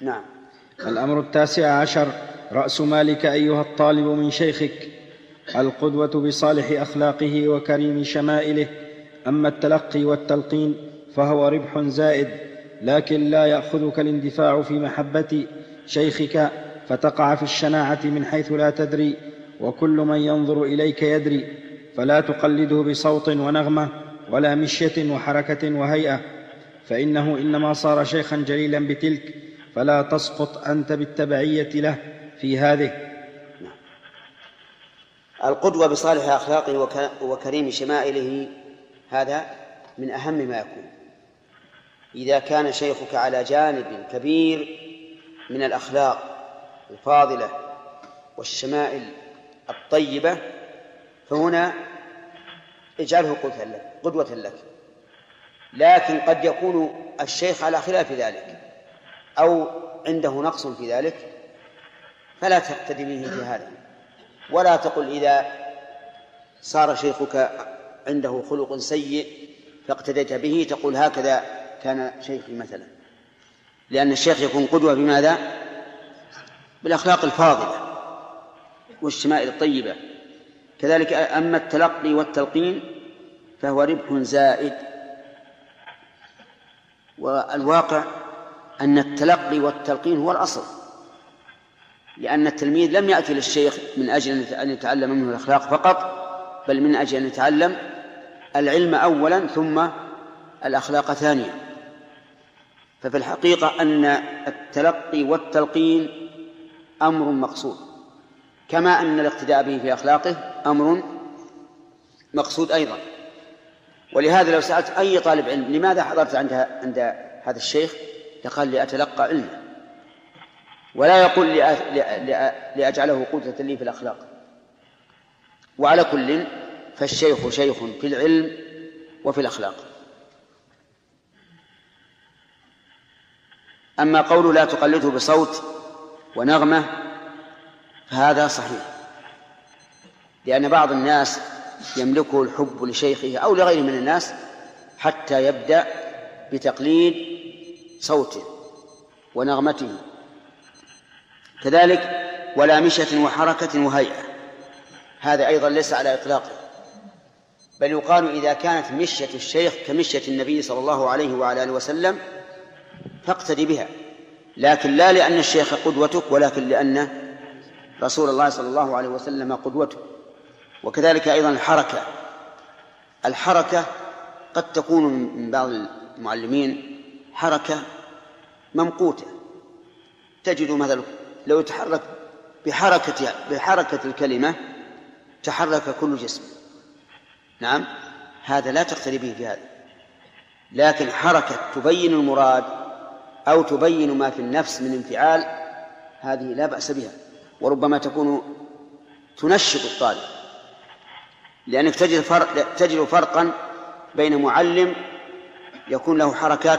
نعم. الأمر 19 رأس مالك أيها الطالب من شيخك القدوة بصالح أخلاقه وكريم شمائله. أما التلقي والتلقين فهو ربح زائد، لكن لا يأخذك الاندفاع في محبة شيخك فتقع في الشناعة من حيث لا تدري، وكل من ينظر إليك يدري، فلا تقلده بصوت ونغمة ولا مشية وحركة وهيئة، فإنه إنما صار شيخا جليلا بتلك، فلا تسقط أنت بالتبعية له في هذه. القدوة بصالح أخلاقه وكريم شمائله هذا من أهم ما يكون. إذا كان شيخك على جانب كبير من الأخلاق الفاضلة والشمائل الطيبة فهنا اجعله قدوة لك. لكن قد يكون الشيخ على خلاف ذلك أو عنده نقص في ذلك فلا تقتدي به في هذا، ولا تقل إذا صار شيخك عنده خلق سيء فاقتديت به تقول هكذا كان شيخي مثلا، لأن الشيخ يكون قدوة بماذا؟ بالأخلاق الفاضلة والشمائل الطيبة. كذلك أما التلقي والتلقين فهو ربح زائد، والواقع أن التلقي والتلقين هو الأصل، لأن التلميذ لم يأتي للشيخ من أجل أن يتعلم منه الأخلاق فقط، بل من أجل أن يتعلم العلم أولا ثم الأخلاق ثانيا. ففي الحقيقة أن التلقي والتلقين أمر مقصود، كما أن الاقتداء به في أخلاقه أمر مقصود أيضا. ولهذا لو سألت أي طالب علم لماذا حضرت عند هذا الشيخ يقال لأتلقى علمه، ولا يقول لأجعله قدوة لي في الأخلاق. وعلى كل فالشيخ شيخ في العلم وفي الأخلاق. أما قول لا تقلده بصوت ونغمة فهذا صحيح، لأن بعض الناس يملكه الحب لشيخه أو لغيره من الناس حتى يبدأ بتقليد صوته ونغمته. كذلك ولا مشية وحركة وهيئة، هذا أيضا ليس على إطلاقه، بل يقال إذا كانت مشية الشيخ كمشية النبي صلى الله عليه وعلى آله وسلم فاقتدي بها، لكن لا لأن الشيخ قدوتك، ولكن لأن رسول الله صلى الله عليه وسلم قدوته. وكذلك أيضا الحركة قد تكون من بعض المعلمين حركة ممقوتة، تجد مثلا لو يتحرك بحركة الكلمة تحرك كل جسم، نعم، هذا لا تقتدي به في هذا. لكن حركة تبين المراد أو تبين ما في النفس من انفعال هذه لا بأس بها، وربما تكون تنشط الطالب، لأنك تجد فرقا بين معلم يكون له حركات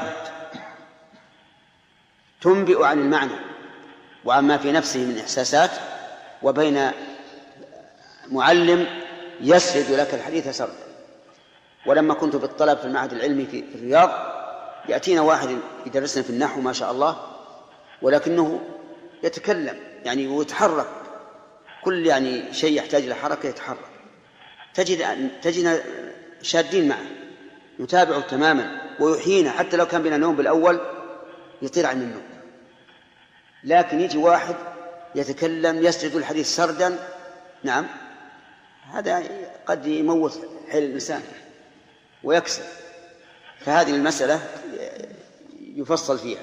تنبئ عن المعنى وعما في نفسه من إحساسات، وبين معلم يسرد لك الحديث سردا. ولما كنت في الطلب في المعهد العلمي في الرياض يأتينا واحد يدرسنا في النحو ما شاء الله، ولكنه يتكلم يعني ويتحرك، كل يعني شيء يحتاج إلى حركة يتحرك، تجدنا شادين معه نتابعه تماما ويحيينا، حتى لو كان بنا نوم بالأول يطير عن النوم. لكن يجي واحد يتكلم يسرد الحديث سردا، نعم، هذا قد يموت حيل الإنسان ويكسر. فهذه المسألة يفصل فيها.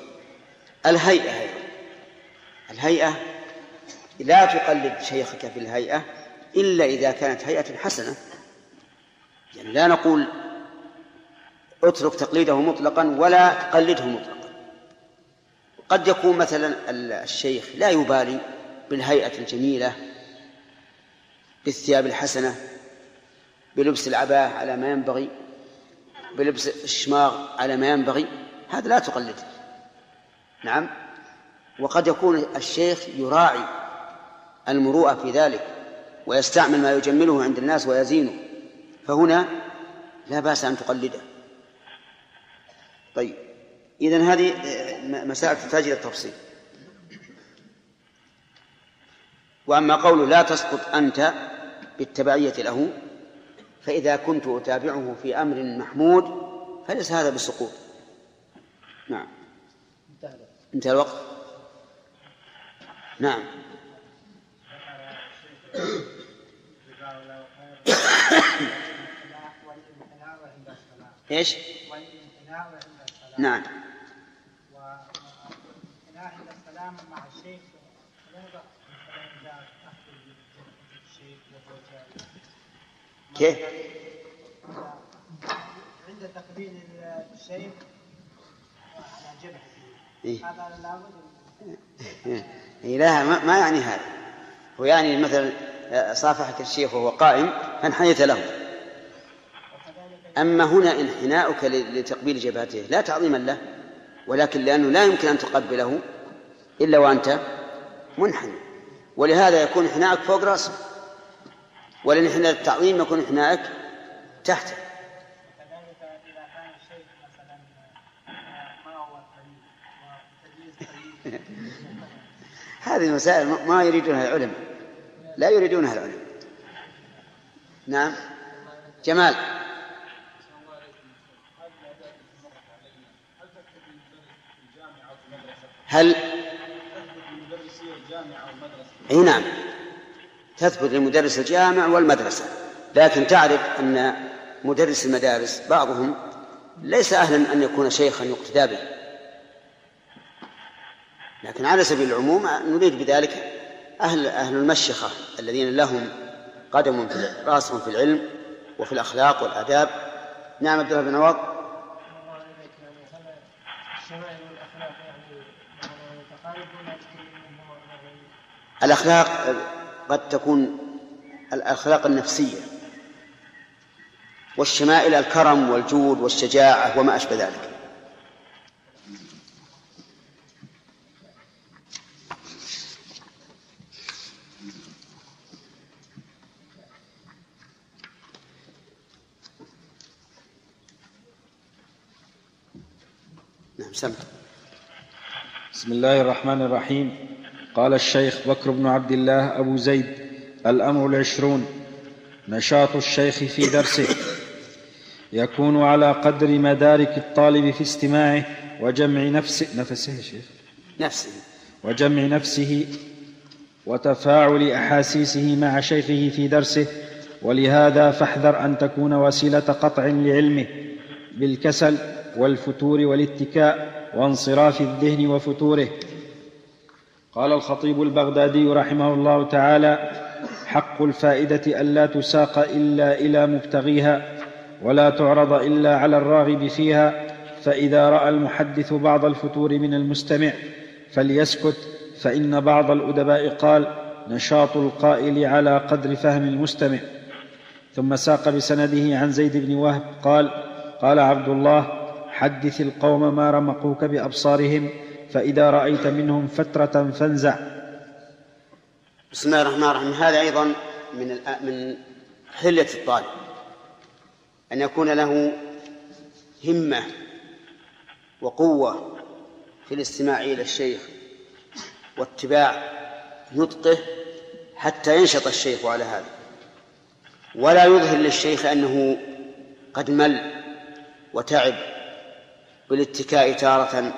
الهيئة لا تقلد شيخك في الهيئة إلا إذا كانت هيئة حسنة، يعني لا نقول اترك تقليده مطلقا ولا تقلده مطلقا. قد يكون مثلا الشيخ لا يبالي بالهيئة الجميلة، بالثياب الحسنة، بلبس العباءة على ما ينبغي، بلبس الشماغ على ما ينبغي، هذا لا تقلده، نعم. وقد يكون الشيخ يراعي المروءة في ذلك ويستعمل ما يجمله عند الناس ويزينه، فهنا لا بأس أن تقلده. طيب، إذن هذه مسائل تحتاج إلى التفصيل. وأما قوله لا تسقط أنت بالتبعية له، فإذا كنت أتابعه في أمر محمود فليس هذا بالسقوط. نعم. انتهى الوقت. نعم. ايش؟ نعم. والامتناع عند السلام مع الشيخ كيف؟ عند تقبيل الشيخ على جبهته هذا لابد. لا ما يعني هذا، هو يعني مثلا صافحك الشيخ وهو قائم فانحنيت له. أما هنا انحناؤك لتقبيل جبهته لا تعظيما له، ولكن لأنه لا يمكن أن تقبله إلا وأنت منحني، ولهذا يكون انحناؤك فوق رأسه، وللانحناء التعظيم يكون انحناؤك تحته. وكذلك إذا كان الشيخ مثلا ما هو قريب هذه المسائل ما يريدونها العلماء، لا يريدونها العلماء. نعم. جمال. هل اي نعم تثبت لمدرس الجامع والمدرسة، لكن تعرف أن مدرس المدارس بعضهم ليس أهلا أن يكون شيخا يقتدى به، لكن على سبيل العموم نريد بذلك أهل المشيخة الذين لهم قدم في راسهم في العلم وفي الأخلاق والآداب. نعم. عبد الله بن عوض. الأخلاق قد تكون الأخلاق النفسية، والشمائل الكرم والجود والشجاعة وما أشبه ذلك. نعم. سمت. بسم الله الرحمن الرحيم. قال الشيخ بكر بن عبد الله أبو زيد: الأمر 20. نشاط الشيخ في درسه يكون على قدر مدارك الطالب في استماعه وجمع نفسه وتفاعل أحاسيسه مع شيخه في درسه، ولهذا فاحذر أن تكون وسيلة قطع لعلمه بالكسل والفتور والاتكاء وانصراف الذهن وفتوره. قال الخطيب البغدادي رحمه الله تعالى: حق الفائدة ألا تساق إلا إلى مبتغيها ولا تعرض إلا على الراغب فيها، فإذا رأى المحدث بعض الفتور من المستمع فليسكت، فإن بعض الأدباء قال: نشاط القائل على قدر فهم المستمع. ثم ساق بسنده عن زيد بن وهب قال: قال عبد الله: حدث القوم ما رمقوك بأبصارهم، فإذا رأيت منهم فترة فانزع. بسم الله الرحمن الرحيم. هذا أيضا من حلية الطالب أن يكون له همة وقوة في الاستماع إلى الشيخ واتباع نطقه حتى ينشط الشيخ على هذا، ولا يظهر للشيخ أنه قد مل وتعب بالاتكاء تارة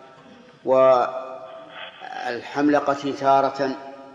والحملقة تارة،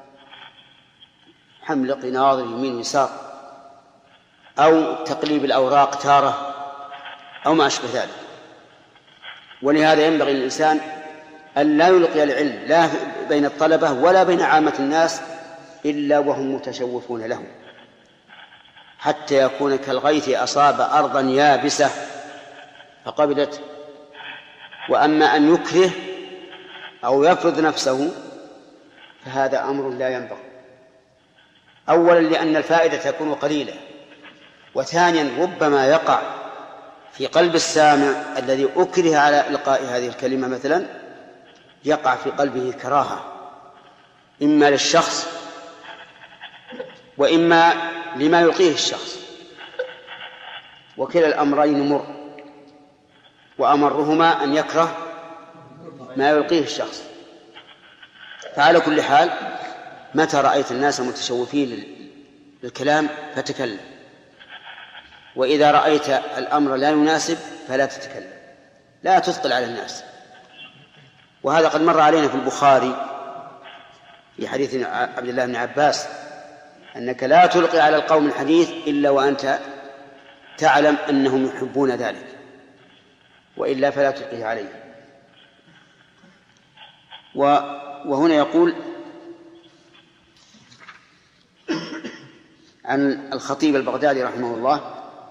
حملق ناظر يمين ويسار، أو تقليب الأوراق تارة أو ما أشبه ذلك. ولهذا ينبغي للإنسان أن لا يلقي العلم لا بين الطلبة ولا بين عامة الناس إلا وهم متشوفون له، حتى يكون كالغيث أصاب أرضا يابسة فقبلت. وأما أن يكره أو يفرض نفسه فهذا أمر لا ينبغي، أولا لأن الفائدة تكون قليلة، وثانيا ربما يقع في قلب السامع الذي أكره على إلقاء هذه الكلمة مثلا، يقع في قلبه كراهة إما للشخص وإما لما يلقيه الشخص، وكلا الأمرين مر، وأمرهما أن يكره ما يلقيه الشخص. فعلى كل حال متى رأيت الناس متشوفين للكلام فتكلم، وإذا رأيت الأمر لا يناسب فلا تتكلم، لا تثقل على الناس. وهذا قد مر علينا في البخاري في حديث عبد الله بن عباس أنك لا تلقي على القوم الحديث إلا وأنت تعلم أنهم يحبون ذلك، وإلا فلا تلقيه عليه. وهنا يقول عن الخطيب البغدادي رحمه الله: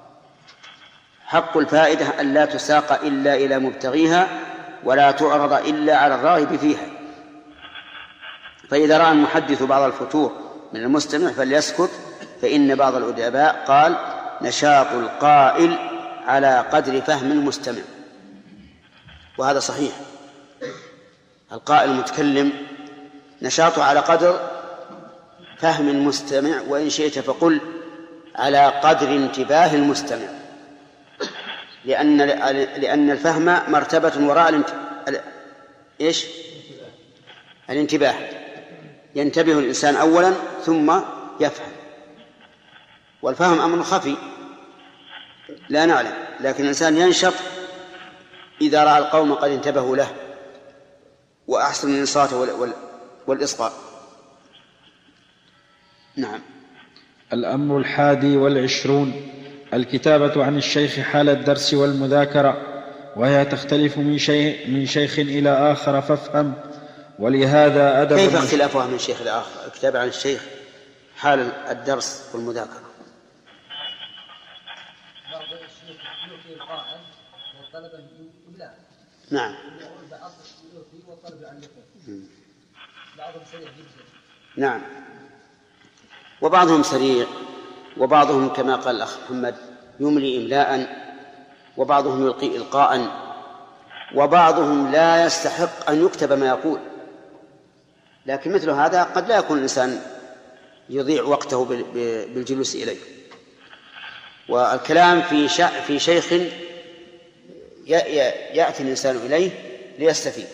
حق الفائدة أن لا تساق إلا إلى مبتغيها ولا تعرض إلا على الراغب فيها، فإذا رأى المحدث بعض الفتور من المستمع فليسكت، فإن بعض الأدباء قال: نشاط القائل على قدر فهم المستمع. وهذا صحيح، القائل المتكلم نشاطه على قدر فهم المستمع، وإن شئت فقل على قدر انتباه المستمع، لأن الفهم مرتبة وراء الانتباه. ينتبه الإنسان أولا ثم يفهم، والفهم أمر خفي لا نعلم، لكن الإنسان ينشط إذا رأى القوم قد انتبهوا له وأحسن الإنصات والإصغاء. نعم. الأمر 21 الكتابة عن الشيخ حال الدرس والمذاكرة، وهي تختلف من شيخ إلى آخر فافهم، ولهذا أدب. كيف اختلافها من شيخ إلى آخر؟ الكتابة عن الشيخ حال الدرس والمذاكرة. بعض الشيخ يؤتي القائل والطلبة إملاء. نعم. بعض يؤتي والطلبة يعلقون. بعضهم سريع جدا. نعم. وبعضهم سريع، وبعضهم كما قال الأخ محمد يملي إملاء، وبعضهم يلقي إلقاء، وبعضهم لا يستحق أن يكتب ما يقول. لكن مثل هذا قد لا يكون الإنسان يضيع وقته بالجلوس إليه. والكلام في شيخ يأتي الإنسان إليه ليستفيد.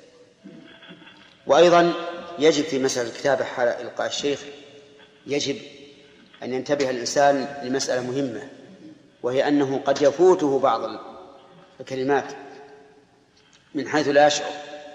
وأيضا يجب في مسألة الكتابة حال إلقاء الشيخ يجب أن ينتبه الإنسان لمسألة مهمة، وهي أنه قد يفوته بعض الكلمات من حيث لا يشعر،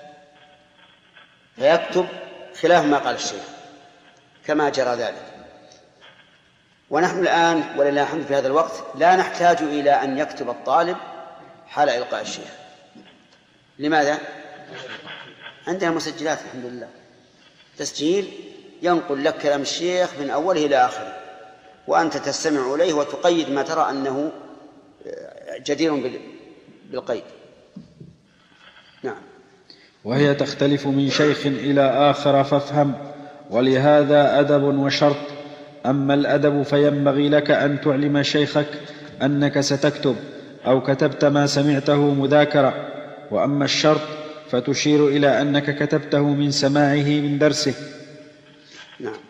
فيكتب خلاف ما قال الشيخ كما جرى ذلك. ونحن الآن ولله الحمد في هذا الوقت لا نحتاج إلى أن يكتب الطالب حال إلقاء الشيخ. لماذا؟ عندنا مسجلات الحمد لله، تسجيل ينقل لك كلام الشيخ من أوله إلى آخره، وأنت تستمع إليه وتقيد ما ترى أنه جدير بالقيد. نعم. وهي تختلف من شيخ إلى آخر فافهم، ولهذا أدب وشرط. أما الأدب فينبغي لك أن تعلم شيخك أنك ستكتب أو كتبت ما سمعته مذاكرة، وأما الشرط فتشير إلى أنك كتبته من سماعه من درسه. نعم.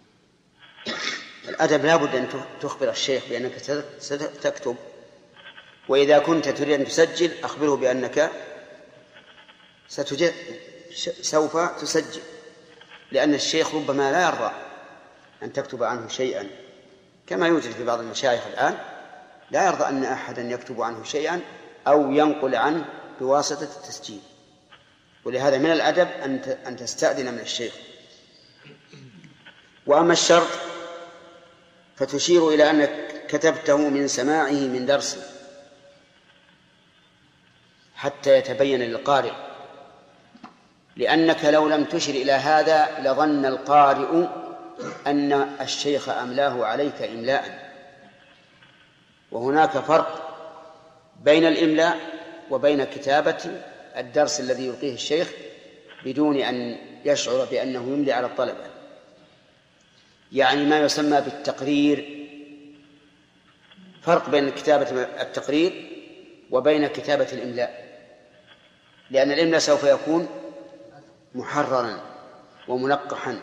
الأدب لا بد أن تخبر الشيخ بأنك ستكتب، وإذا كنت تريد أن تسجل أخبره بأنك سوف تسجل، لأن الشيخ ربما لا يرضى أن تكتب عنه شيئا، كما يوجد في بعض المشايخ الآن لا يرضى أن أحدا يكتب عنه شيئا أو ينقل عنه بواسطة التسجيل. ولهذا من الأدب أن تستأذن من الشيخ. وأما الشرط فتشير إلى أنك كتبته من سماعه من درسه حتى يتبين للقارئ، لأنك لو لم تشر إلى هذا لظن القارئ أن الشيخ أملاه عليك إملاء. وهناك فرق بين الإملاء وبين كتابة الدرس الذي يلقيه الشيخ بدون أن يشعر بأنه يملي على الطلبة، يعني ما يسمى بالتقرير. فرق بين كتابة التقرير وبين كتابة الإملاء، لأن الإملاء سوف يكون محررا ومنقحا،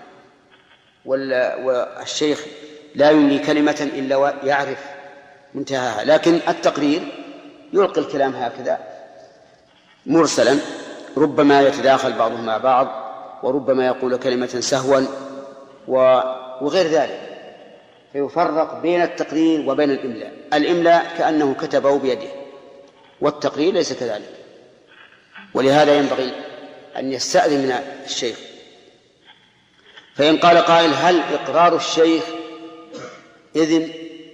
والشيخ لا يملي كلمة إلا ويعرف منتهاها. لكن التقرير يلقي الكلام هكذا مرسلا، ربما يتداخل بعضهم مع بعض، وربما يقول كلمة سهوا وغير ذلك، فيفرق بين التقرير وبين الإملاء. الإملاء كأنه كتبه بيده، والتقرير ليس كذلك. ولهذا ينبغي أن يستأذن من الشيخ. فإن قال قائل: هل إقرار الشيخ إذن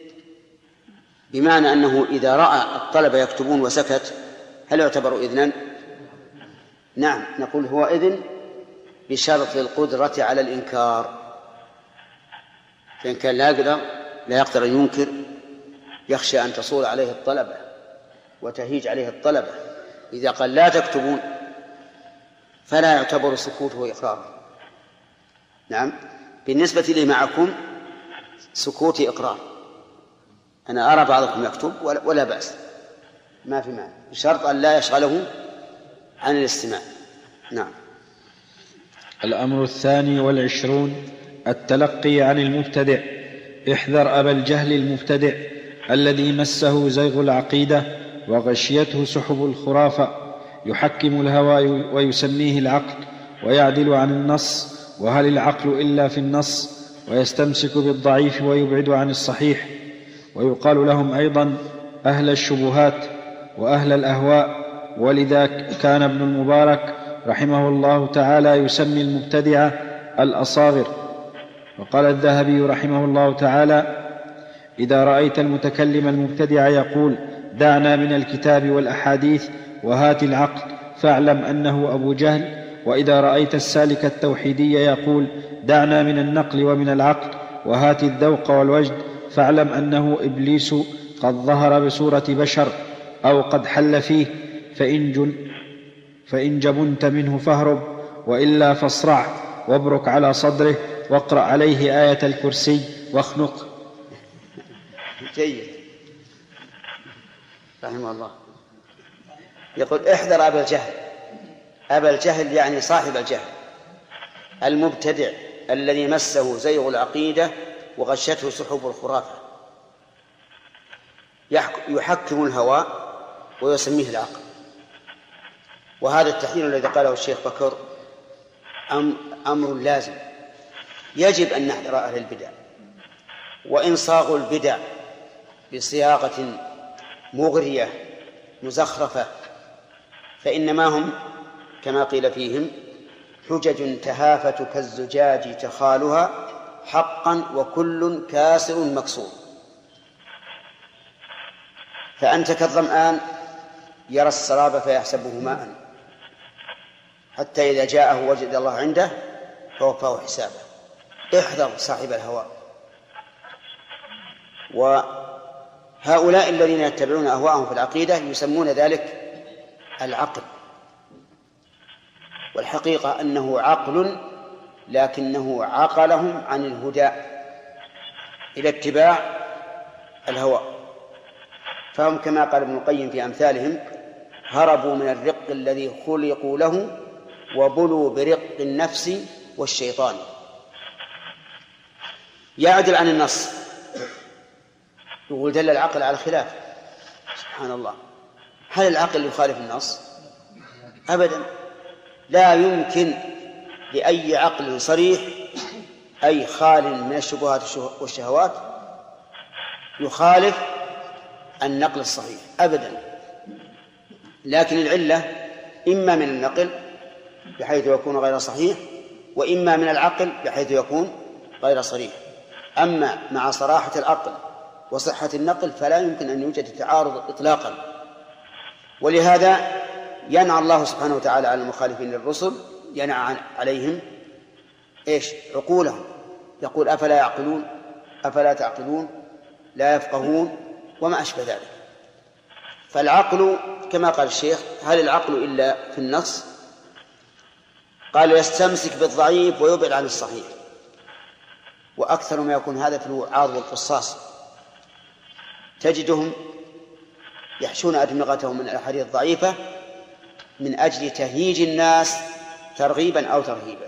بمعنى أنه إذا رأى الطلبة يكتبون وسكت هل يعتبر إذنا؟ نعم، نقول هو إذن بشرط القدرة على الإنكار. فإن كان لا يقدر أن ينكر، يخشى أن تصول عليه الطلبة وتهيج عليه الطلبة، إذا قال لا تكتبون فلا يعتبر سكوته إقرار. نعم، بالنسبة لي معكم سكوتي إقرار، أنا أرى بعضكم يكتب ولا بأس، ما في معنى، بشرط أن لا يشغله عن الاستماع. نعم. الأمر 22 التلقي عن المبتدع. احذر أبا الجهل المبتدع الذي مسه زيغ العقيدة وغشيته سحب الخرافة، يحكم الهوى ويسميه العقل، ويعدل عن النص، وهل العقل إلا في النص، ويستمسك بالضعيف ويبعد عن الصحيح. ويقال لهم أيضا أهل الشبهات وأهل الأهواء. ولذا كان ابن المبارك رحمه الله تعالى يسمي المبتدعة الأصاغر. وقال الذهبي رحمه الله تعالى: إذا رأيت المتكلم المبتدع يقول دعنا من الكتاب والأحاديث وهات العقل فاعلم أنه أبو جهل. وإذا رأيت السالك التوحيدي يقول دعنا من النقل ومن العقل وهات الذوق والوجد فاعلم أنه إبليس قد ظهر بصورة بشر أو قد حل فيه، فإن جبنت منه فاهرب، وإلا فاصرع وابرك على صدره واقرأ عليه آية الكرسي واخنق. جيد، رحمه الله. يقول احذر أبا الجهل. أبا الجهل يعني صاحب الجهل، المبتدع الذي مسه زيغ العقيدة وغشته سحب الخرافة، يحكم الهوى ويسميه العقل. وهذا التحذير الذي قاله الشيخ بكر أمر لازم، يجب أن نحذر أهل البدع، وإن صاغوا البدع بصياغة مغرية مزخرفة فإنما هم كما قيل فيهم حجج تهافت كالزجاج تخالها حقا وكل كاسر مكسور. فأنت كالظمآن يرى السراب فيحسبه ماء حتى إذا جاءه وجد الله عنده فوفاه حسابه. احذر صاحب الهوى. وهؤلاء الذين يتبعون أهواءهم في العقيدة يسمون ذلك العقل، والحقيقة أنه عقل لكنه عقلهم عن الهدى إلى اتباع الهوى. فهم كما قال ابن القيم في أمثالهم هربوا من الرق الذي خلقوا له وبلوا برق النفس والشيطان. يعدل عن النص، يقول دل العقل على الخلاف. سبحان الله، هل العقل يخالف النص؟ أبدا، لا يمكن لأي عقل صريح أي خال من الشبهات والشهوات يخالف النقل الصحيح أبدا. لكن العلة إما من النقل بحيث يكون غير صحيح، وإما من العقل بحيث يكون غير صريح. أما مع صراحة العقل وصحة النقل فلا يمكن أن يوجد تعارض إطلاقا. ولهذا ينعى الله سبحانه وتعالى على المخالفين للرسل، ينعى عليهم عقولهم، يقول أفلا يعقلون أفلا تعقلون لا يفقهون وما أشبه ذلك. فالعقل كما قال الشيخ هل العقل إلا في النص؟ قال يستمسك بالضعيف ويبعد عن الصحيح. وأكثر ما يكون هذا في الوعاظ والقصاص، تجدهم يحشون أدمغتهم من الأحاديث الضعيفة من أجل تهييج الناس ترغيبا أو ترهيبا.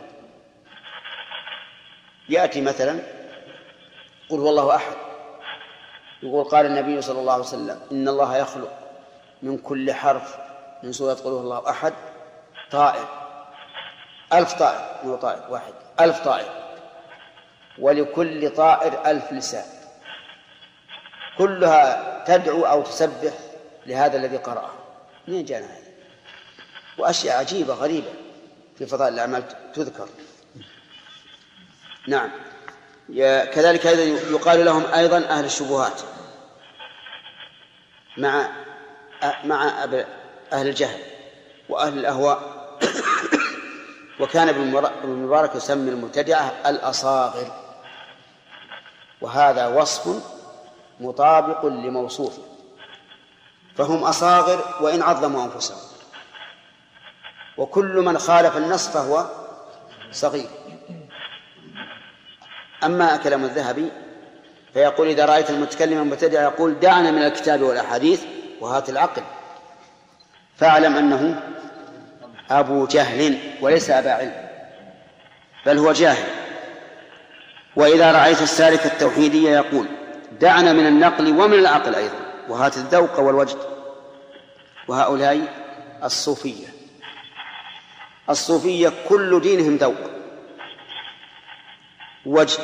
يأتي مثلا قل هو الله أحد، يقول قال النبي صلى الله عليه وسلم إن الله يخلق من كل حرف من سورة قل هو الله أحد طائر 1000 طائر، مو طائر واحد، 1000 طائر. ولكل طائر 1000 لسان، كلها تدعو أو تسبح لهذا الذي قرأه. منين جاءنا هذا؟ وأشياء عجيبة غريبة في فضائل الأعمال تذكر. نعم. كذلك أيضا يقال لهم أيضا أهل الشبهات مع أهل الجهل وأهل الأهواء. وكان ابن المبارك يسمي المبتدعة الأصاغر، وهذا وصف مطابق لموصوفه، فهم أصاغر وإن عظموا أنفسهم، وكل من خالف النص فهو صغير. أما كلام الذهبي فيقول: إذا رأيت المتكلم المبتدع يقول دعنا من الكتاب والأحاديث وهات العقل، فاعلم أنه أبو جهل وليس أبا علم، بل هو جاهل. وإذا رأيت السالك التوحيدية يقول دعنا من النقل ومن العقل أيضا وهات الذوق والوجد. وهؤلاء الصوفية كل دينهم ذوق وجد.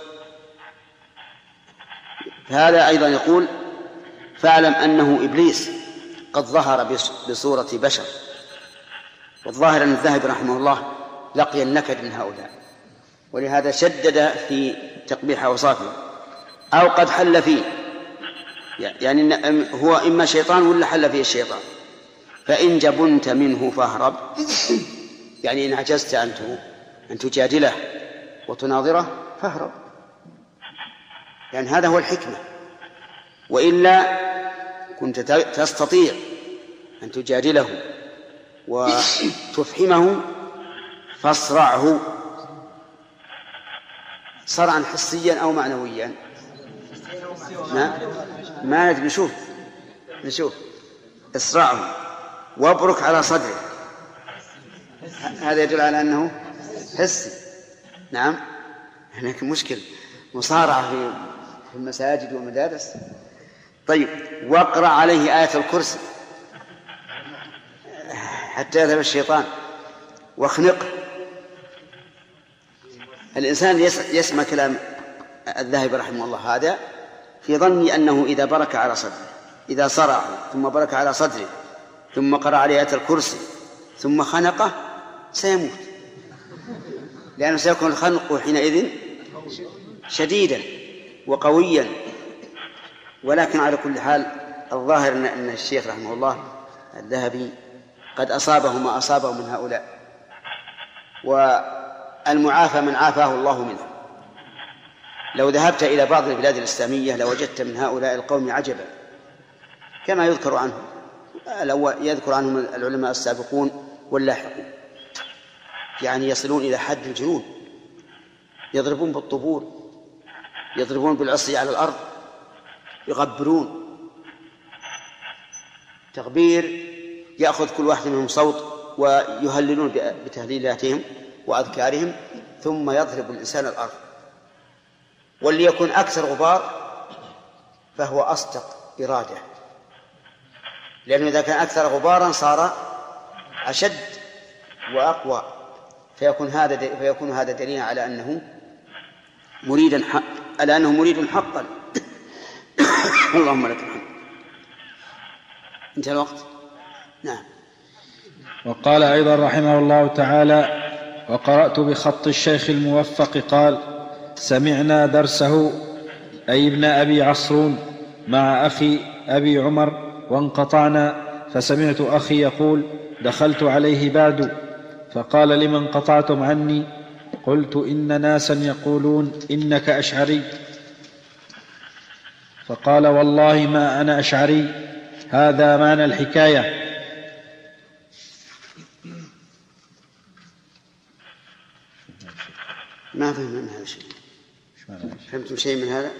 هذا أيضا يقول: فاعلم أنه إبليس قد ظهر بصورة بشر. والظاهر أن الذهبي رحمه الله لقي النكد من هؤلاء، ولهذا شدد في تقبيح أوصافه، أو قد حل فيه، يعني هو إما شيطان ولا حل فيه الشيطان. فإن جبنت منه فاهرب، يعني إن عجزت أن تجادله وتناظره فاهرب، يعني هذا هو الحكمة. وإلا كنت تستطيع أن تجادله وتفهمه فاصرعه صرعا حسيا أو معنويا. ما نشوف اصرعه وابرك على صدره، هذا يدل على أنه حسي. نعم، لكن مشكل مصارعة في المساجد والمدارس. طيب، واقرأ عليه آية الكرسي حتى يذهب الشيطان، واخنقه. الإنسان يسمع كلام الذهبي رحمه الله هذا في ظني أنه إذا برك على صدره، إذا صرعه ثم برك على صدره ثم قرأ عليه آية الكرسي ثم خنقه سيموت، لأنه سيكون الخنق حينئذ شديدا وقويا. ولكن على كل حال الظاهر أن الشيخ رحمه الله الذهبي قد أصابه ما أصابه من هؤلاء، والمعافى من عافاه الله منه. لو ذهبت إلى بعض البلاد الإسلامية لوجدت من هؤلاء القوم عجبا، كما يذكر عنهم العلماء السابقون واللاحقون، يعني يصلون إلى حد الجنون، يضربون بالطبول، يضربون بالعصي على الأرض، يغبرون تغبير يأخذ كل واحد منهم صوت ويهللون بتهليلاتهم وأذكارهم، ثم يضرب الإنسان الأرض. واللي يكون أكثر غبار فهو أصدق إرادة، لأنه إذا كان أكثر غبارا صار أشد وأقوى، فيكون هذا دليل على أنه مريد حقا. اللهم لك الحمد. انتهى الوقت. نعم. وقال أيضا رحمه الله تعالى: وقرأت بخط الشيخ الموفق قال: سمعنا درسه أي ابن أبي عصرون مع أخي أبي عمر وانقطعنا، فسمعت أخي يقول: دخلت عليه بعد فقال: لمن قطعتم عني؟ قلت: إن ناسا يقولون إنك أشعري. فقال: والله ما أنا أشعري. هذا معنى الحكاية. ما فهم من هذا الشيء. فهمتم شيء من هذا؟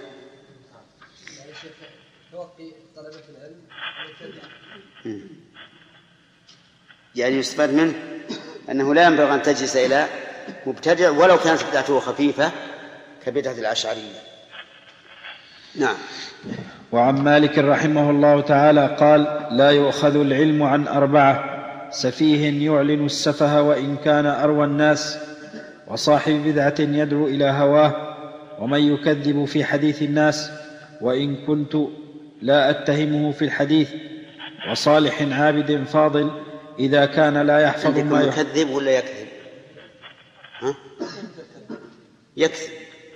يعني يستفاد منه أنه لا ينبغي أن تجلس إلى مبتدع ولو كانت بدعته خفيفة كبدعة الأشعرية. نعم. وعن مالك رحمه الله تعالى قال: لا يؤخذ العلم عن 4: سفيه يعلن السفه وإن كان أروى الناس، وصاحب بدعة يدعو إلى هواه، ومن يكذب في حديث الناس وإن كنت لا أتهمه في الحديث، وصالح عابد فاضل إذا كان لا يحفظ ما يكذب ولا يكذب؟ ها؟ يكذب.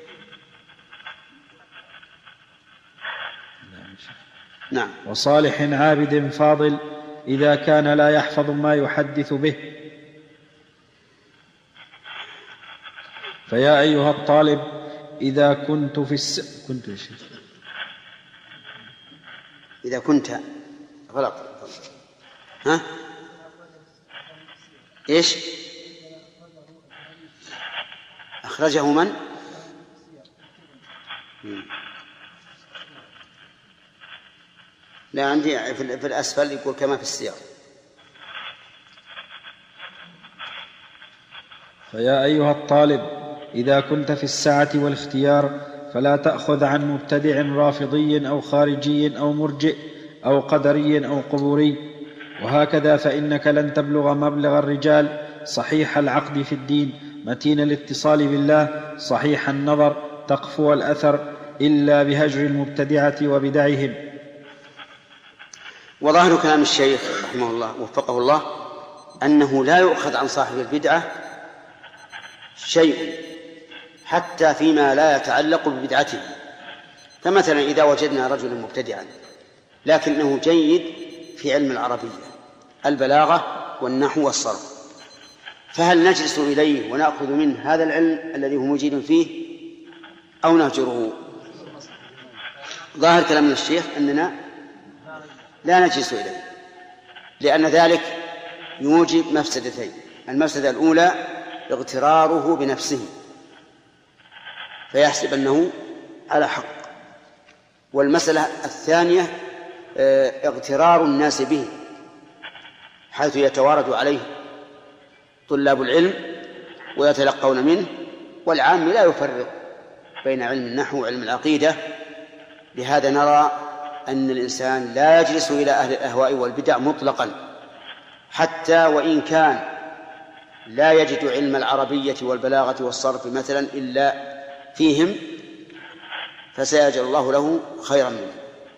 نعم. وصالح عابد فاضل إذا كان لا يحفظ ما يحدث به. فيا أيها الطالب إذا كنت في كنت يا شيخ. إذا كنت غلط. ها؟ إيش؟ أخرجه من؟ لا، عندي في الأسفل يقول كما في السياق. فيا أيها الطالب إذا كنت في السعة والاختيار فلا تأخذ عن مبتدع رافضي أو خارجي أو مرجئ أو قدري أو قبوري، وهكذا فإنك لن تبلغ مبلغ الرجال صحيح العقد في الدين متين الاتصال بالله صحيح النظر تقفو الأثر إلا بهجر المبتدعة وبدعهم. وظاهر كلام الشيخ رحمه الله وفقه الله أنه لا يؤخذ عن صاحب البدعة شيء حتى فيما لا يتعلق ببدعته. فمثلا إذا وجدنا رجلا مبتدعا لكنه جيد في علم العربية البلاغة والنحو والصرف، فهل نجلس إليه ونأخذ منه هذا العلم الذي هو مجيد فيه أو نهجره؟ ظاهر كلام الشيخ أننا لا نجلس إليه، لأن ذلك يوجب مفسدتين. المفسدة الأولى اغتراره بنفسه فيحسب أنه على حق، والمسألة الثانية اغترار الناس به حيث يتوارد عليه طلاب العلم ويتلقون منه، والعام لا يفرق بين علم النحو وعلم العقيدة. لهذا نرى أن الإنسان لا يجلس إلى أهل الأهواء والبدع مطلقا، حتى وإن كان لا يجد علم العربية والبلاغة والصرف مثلا إلا فيهم، فسيجعل الله له خيرا منه.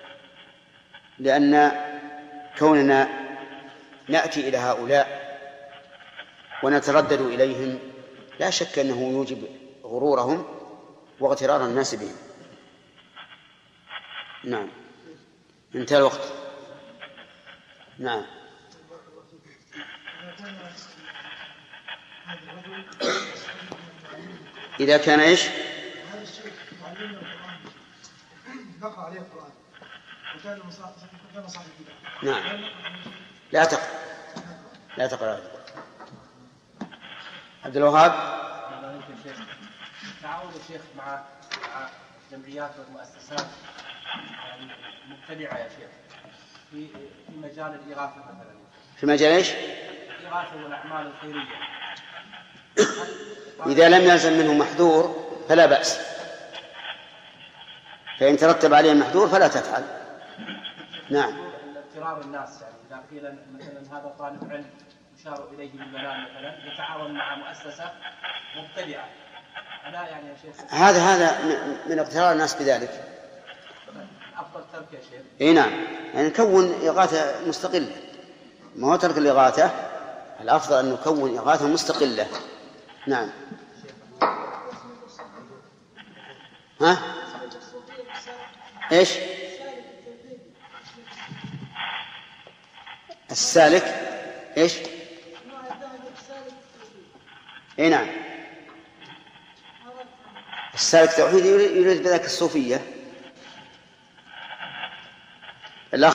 لأن كوننا نأتي إلى هؤلاء ونتردد إليهم لا شك أنه يوجب غرورهم واغترار الناس بهم. نعم، انتهى الوقت. نعم. إذا كان إيش؟ نعم، لا تقرأ. عبد الوهاب. تعاون الشيخ مع جمعيات والمؤسسات مبتدعة يا شيخ في مجال الإغاثة مثلا. في مجال إيش؟ الإغاثة والأعمال الخيرية. إذا لم يلزم منه محذور فلا بأس، فإن ترتب عليه المحذور فلا تفعل. نعم. اضطرار الناس، يعني إذا قيل مثلا هذا طالب علم يشار إليه بالمنام مثلا يتعاون مع مؤسسة مبتدعة، لا يعني يا شيخ هذا من اضطرار الناس بذلك. أفضل ترك يا شيخ. إيه نعم، يعني نكون إغاثة مستقلة، ما هو ترك الإغاثة، الأفضل أن نكون إغاثة مستقلة. نعم. ها؟ إيش؟ السالك إيش؟ إيه نعم، السالك توحيد يريد بذلك الصوفية. الأخ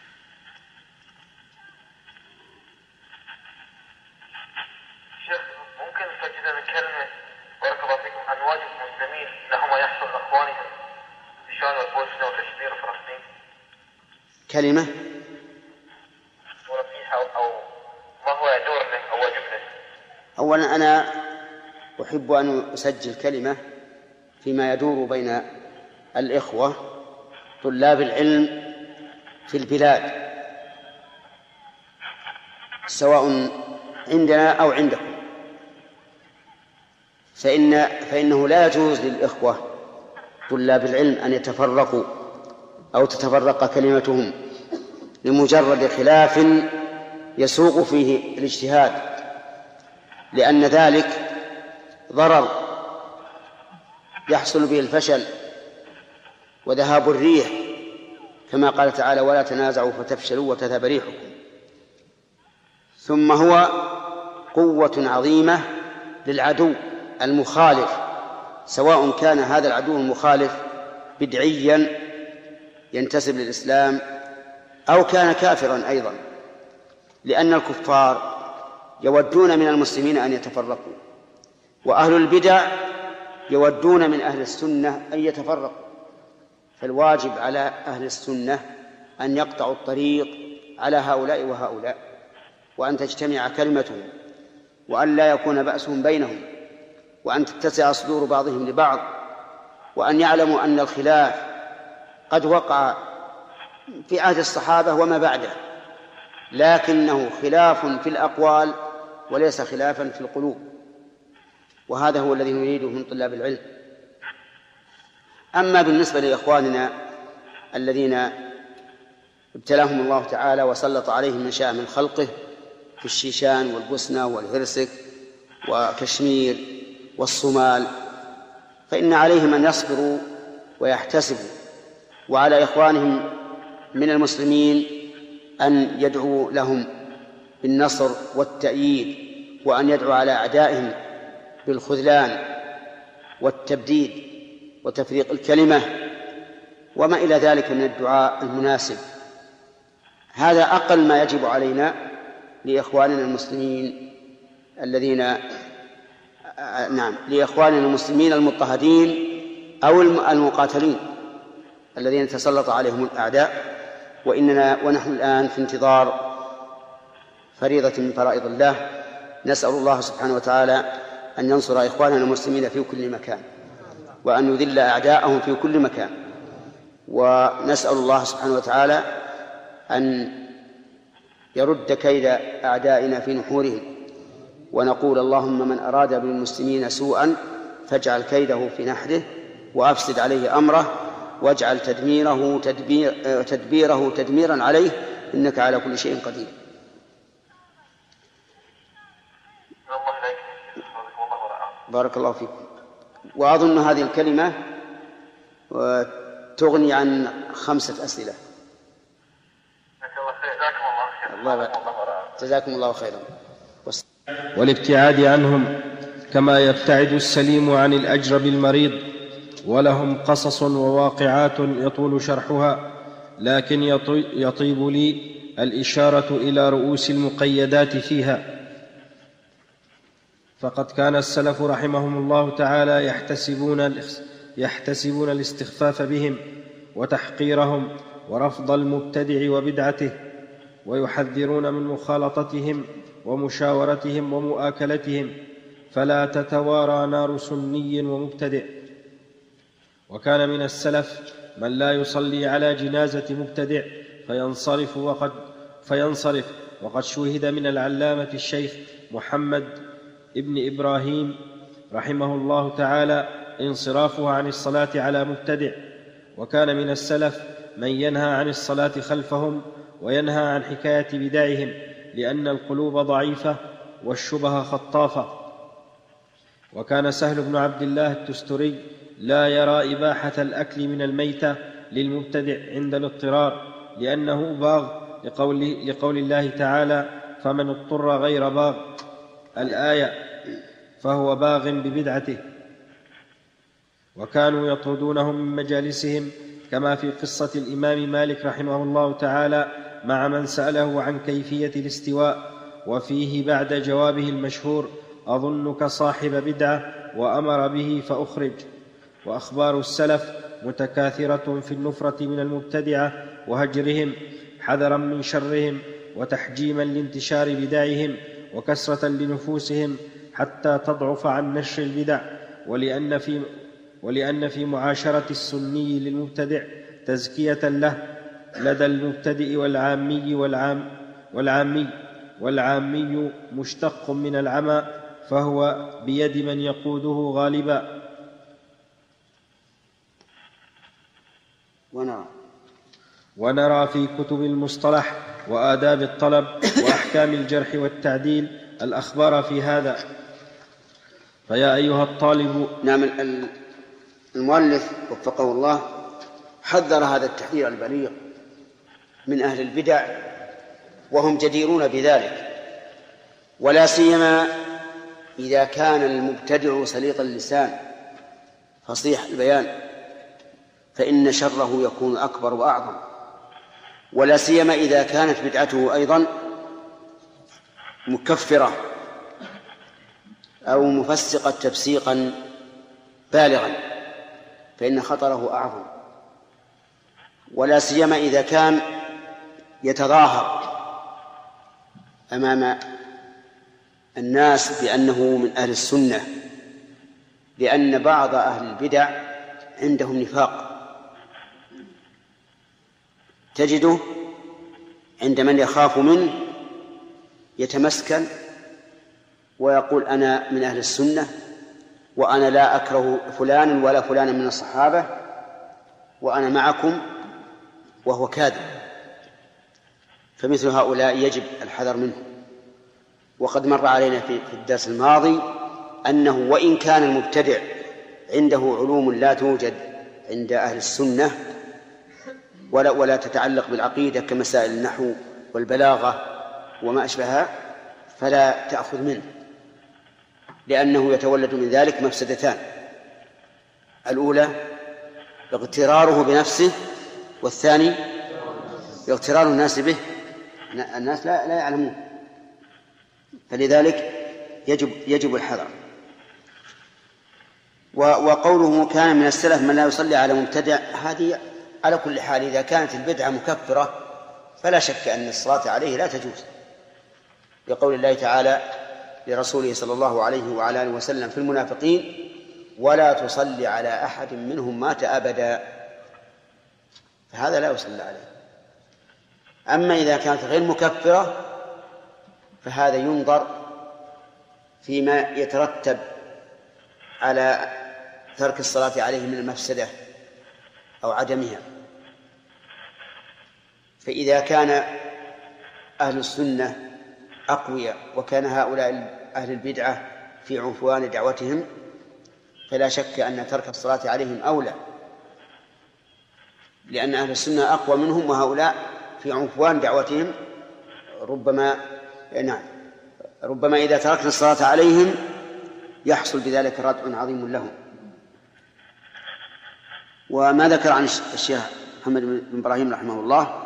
شيخ ممكن تجد كلمة بارك الله فيكم عن واجب المسلمين لهم ما يحصل لإخوانهم في شان البوسنة وكشمير وفلسطين؟ كلمة ونصيحة أو ما هو دورنا أو واجبنا؟ أولا أنا أحب أن أسجل كلمة فيما يدور بين الإخوة طلاب العلم في البلاد سواء عندنا أو عندكم، فإنه لا يجوز للإخوة طلاب العلم أن يتفرقوا أو تتفرق كلمتهم لمجرد خلاف يسوق فيه الاجتهاد، لأن ذلك ضرر يحصل به الفشل وذهاب الريح، كما قال تعالى: ولا تنازعوا فتفشلوا وتذهب ريحكم. ثم هو قوة عظيمة للعدو المخالف، سواء كان هذا العدو المخالف بدعيا ينتسب للإسلام أو كان كافرا أيضا، لأن الكفار يودون من المسلمين أن يتفرقوا، وأهل البدع يودون من أهل السنة أن يتفرقوا. فالواجب على أهل السنة أن يقطعوا الطريق على هؤلاء وهؤلاء، وأن تجتمع كلمتهم، وأن لا يكون بأسهم بينهم، وأن تتسع صدور بعضهم لبعض، وأن يعلموا أن الخلاف قد وقع في عهد الصحابة وما بعده، لكنه خلاف في الأقوال وليس خلافا في القلوب، وهذا هو الذي نريده من طلاب العلم. أما بالنسبة لإخواننا الذين ابتلاهم الله تعالى وسلط عليهم من شاء من خلقه في الشيشان والبوسنة والهرسك وكشمير والصومال، فإن عليهم أن يصبروا ويحتسبوا، وعلى إخوانهم من المسلمين أن يدعوا لهم بالنصر والتأييد، وأن يدعوا على أعدائهم بالخذلان والتبديد وتفريق الكلمة وما إلى ذلك من الدعاء المناسب. هذا أقل ما يجب علينا لإخواننا المسلمين لإخواننا المسلمين المضطهدين أو المقاتلين الذين تسلط عليهم الأعداء. ونحن الآن في انتظار فريضة من فرائض الله، نسأل الله سبحانه وتعالى أن ينصر إخواننا المسلمين في كل مكان، وأن يذل أعداءهم في كل مكان، ونسأل الله سبحانه وتعالى أن يرد كيد أعدائنا في نحورهم، ونقول: اللهم من أراد بالمسلمين سوءا فاجعل كيده في نحره وأفسد عليه أمره واجعل تدبيره تدميرا عليه، إنك على كل شيء قدير. بارك الله فيكم. وأظن هذه الكلمة تغني عن 5 أسئلة. جزاكم الله خيرا. والابتعاد عنهم كما يبتعد السليم عن الأجرب المريض، ولهم قصص وواقعات يطول شرحها، لكن يطيب لي الإشارة إلى رؤوس المقيدات فيها. فقد كان السلف رحمهم الله تعالى يحتسبون الاستخفاف بهم وتحقيرهم ورفض المبتدع وبدعته، ويحذرون من مخالطتهم ومشاورتهم ومؤاكلتهم، فلا تتوارى نار سني ومبتدع. وكان من السلف من لا يصلي على جنازة مبتدع فينصرف، وقد شوهد من العلامة الشيخ محمد ابن إبراهيم رحمه الله تعالى انصرافه عن الصلاة على مبتدع. وكان من السلف من ينهى عن الصلاة خلفهم وينهى عن حكاية بدعهم، لأن القلوب ضعيفة والشبه خطافة. وكان سهل بن عبد الله التستري لا يرى إباحة الأكل من الميتة للمبتدع عند الاضطرار، لأنه باغ لقول الله تعالى: فمن اضطر غير باغ، الآية، فهو باغ ببدعته. وكانوا يطردونهم من مجالسهم، كما في قصة الإمام مالك رحمه الله تعالى مع من سأله عن كيفية الاستواء، وفيه بعد جوابه المشهور: أظنك صاحب بدعة، وأمر به فأخرج. وأخبار السلف متكاثرة في النفرة من المبتدعة وهجرهم حذرا من شرهم، وتحجيما لانتشار بدعهم، وكسرة لنفوسهم حتى تضعف عن نشر البدع. ولأن في معاشرة السني للمبتدع تزكية له لدى المبتدئ والعامي مشتق من العمى، فهو بيد من يقوده غالبا. ونرى في كتب المصطلح وآداب الطلب وأحكام الجرح والتعديل الأخبار في هذا. فيا أيها الطالب. نعم، المؤلف وفقه الله حذر هذا التحذير البليغ من أهل البدع، وهم جديرون بذلك، ولا سيما إذا كان المبتدع سليط اللسان فصيح البيان، فإن شره يكون أكبر وأعظم، ولا سيما إذا كانت بدعته أيضا مكفرة أو مفسقة تفسيقا بالغا، فإن خطره أعظم، ولا سيما إذا كان يتظاهر أمام الناس بأنه من أهل السنة، لأن بعض أهل البدع عندهم نفاق، تجده عند من يخاف منه يتمسكن ويقول أنا من أهل السنة، وأنا لا أكره فلانا ولا فلانا من الصحابة، وأنا معكم، وهو كاذب. فمثل هؤلاء يجب الحذر منه. وقد مر علينا في الدرس الماضي أنه وإن كان المبتدع عنده علوم لا توجد عند أهل السنة ولا تتعلق بالعقيدة كمسائل النحو والبلاغة وما أشبهها، فلا تأخذ منه، لأنه يتولد من ذلك مفسدتان: الأولى اغتراره بنفسه، والثاني اغترار الناس به، الناس لا يعلمون، فلذلك يجب الحذر. وقوله كان من السلف من لا يصلي على مبتدع، هذه على كل حال إذا كانت البدعة مكفرة فلا شك أن الصلاة عليه لا تجوز، لقول الله تعالى لرسوله صلى الله عليه وعلى آله وسلم في المنافقين: ولا تصلي على أحد منهم مات أبدا. فهذا لا يصلى عليه. أما إذا كانت غير مكفرة فهذا ينظر فيما يترتب على ترك الصلاة عليه من المفسدة أو عدمها. فإذا كان أهل السنة أقوياء وكان هؤلاء أهل البدعة في عنفوان دعوتهم، فلا شك أن ترك الصلاة عليهم أولى، لأن أهل السنة أقوى منهم، وهؤلاء في عنفوان دعوتهم ربما إذا تركنا الصلاة عليهم يحصل بذلك ردع عظيم لهم. وما ذكر عن الشيخ محمد بن إبراهيم رحمه الله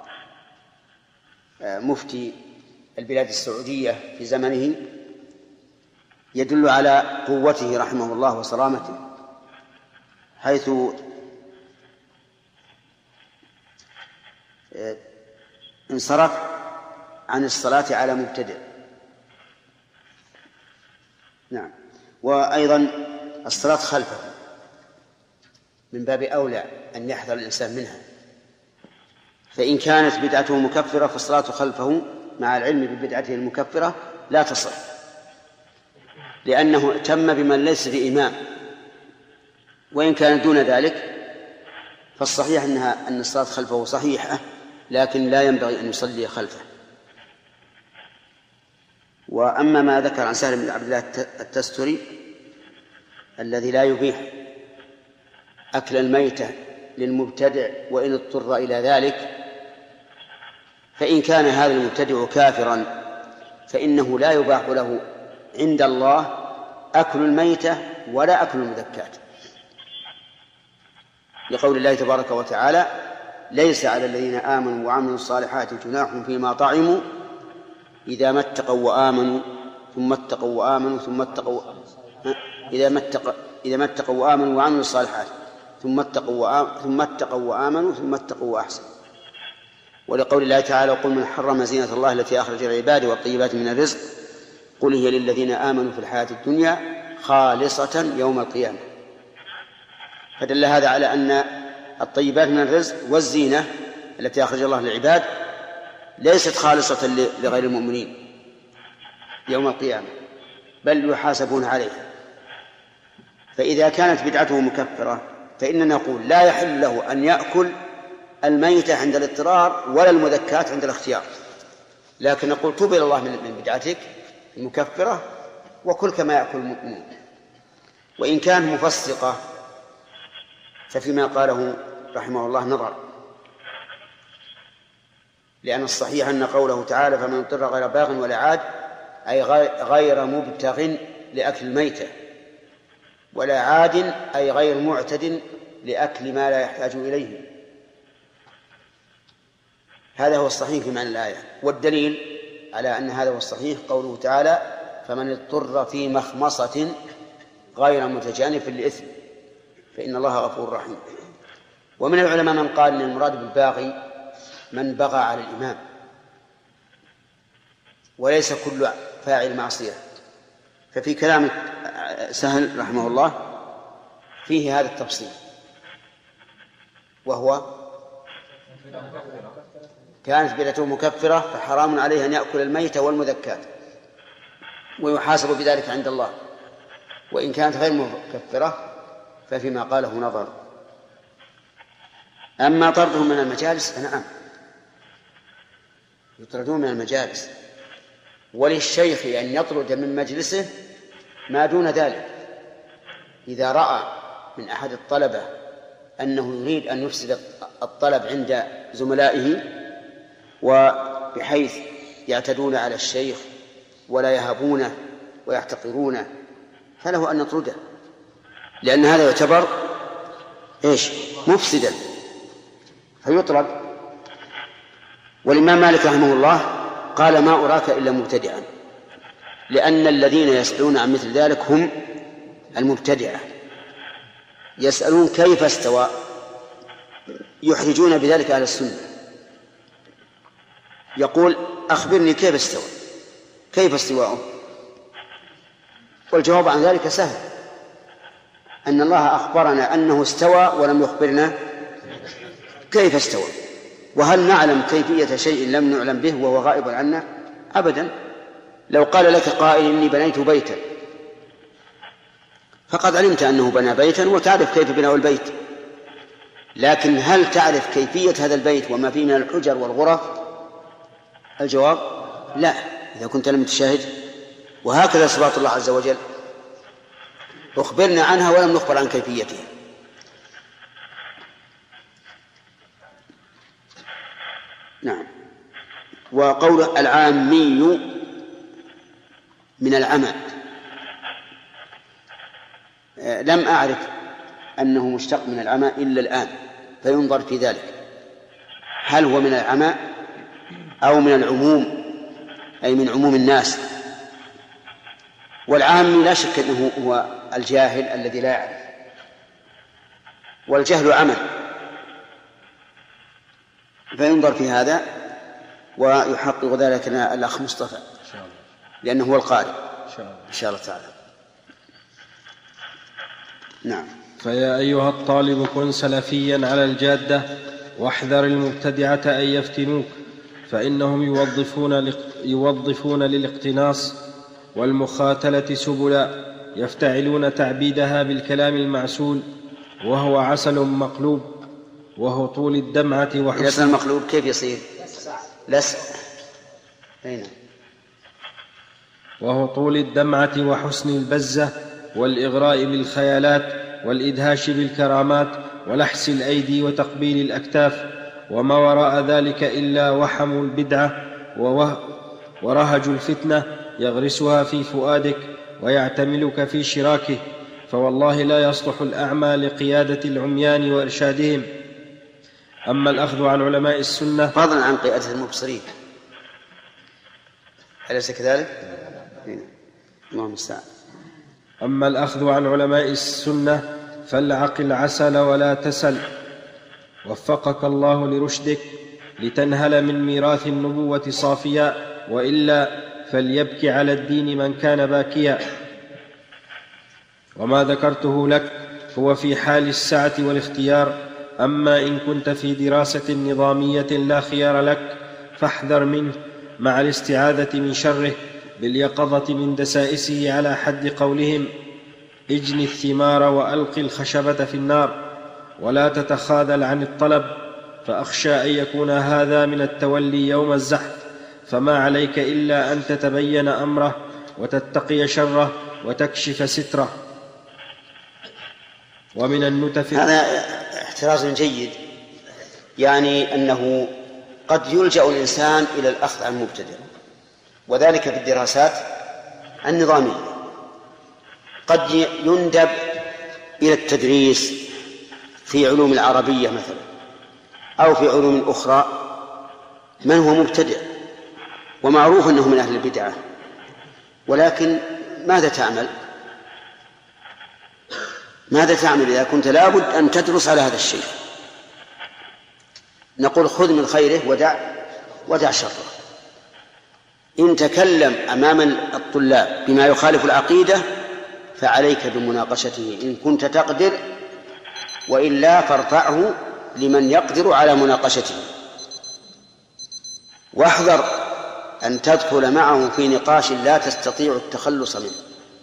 مفتي البلاد السعودية في زمنه يدل على قوته رحمه الله وصرامته، حيث انصرف عن الصلاة على مبتدع. نعم. وأيضا الصلاة خلفه من باب أولى أن يحذر الإنسان منها، فإن كانت بدعته مكفرة فالصلاة خلفه مع العلم ببدعته المكفرة لا تصح، لأنه ائتم بمن ليس بإمام. وإن كان دون ذلك فالصحيح أن الصلاة خلفه صحيحة، لكن لا ينبغي أن يصلي خلفه. وأما ما ذكر عن سهل بن عبد الله التستري الذي لا يبيح أكل الميتة للمبتدع وإن اضطر إلى ذلك، فإن كان هذا المبتدع كافرا فإنه لا يباح له عند الله أكل الميتة ولا أكل المذكات، لقول الله تبارك وتعالى: ليس على الذين آمنوا وعملوا الصالحات جناح فيما طعموا إذا ما اتقوا وآمنوا ثم اتقوا وآمنوا ثم اتقوا إذا ما اتقوا وآمنوا وعملوا الصالحات ثم اتقوا وآمنوا ثم اتقوا وأحسنوا. ولقول الله تعالى: قل من حرم زينة الله التي أخرج لعباده والطيبات من الرزق قل هي للذين آمنوا في الحياة الدنيا خالصة يوم القيامة. فدل هذا على أن الطيبات من الرزق والزينة التي أخرج الله للعباد ليست خالصة لغير المؤمنين يوم القيامة، بل يحاسبون عليها. فإذا كانت بدعته مكفرة فإننا نقول لا يحل له أن يأكل الميتة عند الاضطرار ولا المذكات عند الاختيار، لكن نقول توب إلى الله من بدعتك المكفرة وكل كما يأكل المؤمنون. وإن كان مفسقة ففيما قاله رحمه الله نظر، لأن الصحيح أن قوله تعالى فمن اضطر غير باغ ولا عاد أي غير مبتغ لأكل الميتة، ولا عاد أي غير معتد لأكل ما لا يحتاج إليه. هذا هو الصحيح في معنى الآية. والدليل على أن هذا هو الصحيح قوله تعالى فمن اضطر في مخمصة غير متجانف لإثم فإن الله غفور رحيم. ومن العلماء من قال أن المراد بالباغي من بغى على الإمام، وليس كل فاعل معصية. ففي كلام سهل رحمه الله فيه هذا التفصيل، وهو كانت بدعته مكفرة فحرام عليه أن يأكل الميت والمذكات ويحاسب بذلك عند الله، وإن كانت غير مكفرة ففيما قاله نظر. أما طردهم من المجالس فنعم يطردون من المجالس، وللشيخ أن يطرد من مجلسه ما دون ذلك إذا رأى من أحد الطلبة أنه يريد أن يفسد الطلب عند زملائه وبحيث يعتدون على الشيخ ولا يهابونه ويحتقرونه فله أن يطرده، لأن هذا يعتبر مفسدا فيطرد. والإمام مالك رحمه الله قال ما أراك إلا مبتدعا، لأن الذين يسألون عن مثل ذلك هم المبتدعة، يسألون كيف استوى، يحرجون بذلك أهل السنة. يقول أخبرني كيف استوى، كيف استواؤه؟ والجواب عن ذلك سهل، أن الله أخبرنا أنه استوى ولم يخبرنا كيف استوى. وهل نعلم كيفية شيء لم نعلم به وهو غائب عنا؟ أبدا. لو قال لك قائل إني بنيت بيتا فقد علمت أنه بنى بيتا وتعرف كيف بناء البيت، لكن هل تعرف كيفية هذا البيت وما فيه من الحجر والغرف؟ الجواب لا، إذا كنت لم تشاهد. وهكذا صفات الله عز وجل أخبرنا عنها ولم نخبر عن كيفيتها. نعم. وقول العامي من العمى لم أعرف أنه مشتق من العمى إلا الآن، فينظر في ذلك هل هو من العمى أو من العموم أي من عموم الناس. والعامي لا شك أنه هو الجاهل الذي لا يعرف، والجهل عمى، فينظر في هذا ويحقق ذلك الأخ مصطفى لأنه هو القارئ إن شاء الله تعالى. نعم. فيا أيها الطالب كن سلفيا على الجادة، واحذر المبتدعة أن يفتنوك، فإنهم يوظفون للاقتناص والمخاتلة سبلا، يفتعلون تعبيدها بالكلام المعسول وهو عسل مقلوب، وهو طول الدمعة وحسن المقلوب كيف يصير؟ لسع. وهو طول الدمعة وحسن البزة والإغراء بالخيالات والإدهاش بالكرامات ولحس الأيدي وتقبيل الأكتاف، وما وراء ذلك إلا وحم البدعة ورهج الفتنة يغرسها في فؤادك ويعتملك في شراكه. فوالله لا يصلح الأعمى لقيادة العميان وإرشادهم. أما الأخذ عن علماء السنة فضلا عن قيادة المبصرين، أليس كذلك؟ اللهم المستعان. أما الأخذ عن علماء السنة فالعقل عسل ولا تسل، وفقك الله لرشدك لتنهل من ميراث النبوة صافيا، وإلا فليبكي على الدين من كان باكيا. وما ذكرته لك هو في حال السعة والاختيار، أما إن كنت في دراسة نظامية لا خيار لك فاحذر منه مع الاستعاذة من شره باليقظة من دسائسه، على حد قولهم اجن الثمار وألق الخشبة في النار، ولا تتخاذل عن الطلب، فأخشى أن يكون هذا من التولي يوم الزحف، فما عليك إلا أن تتبين أمره وتتقي شره وتكشف ستره. ومن النتف هذا احتراز جيد، يعني أنه قد يلجأ الإنسان إلى الأخذ عن مبتدئ، وذلك في الدراسات النظامية. قد يندب إلى التدريس في علوم العربية مثلا أو في علوم أخرى من هو مبتدئ ومعروف أنه من أهل البدعة، ولكن ماذا تعمل؟ ماذا تعمل إذا كنت لابد أن تدرس على هذا الشيء؟ نقول خذ من خيره ودع شره. إن تكلم أمام الطلاب بما يخالف العقيدة فعليك بمناقشته إن كنت تقدر، وإلا فارفعه لمن يقدر على مناقشته. واحذر أن تدخل معه في نقاش لا تستطيع التخلص منه،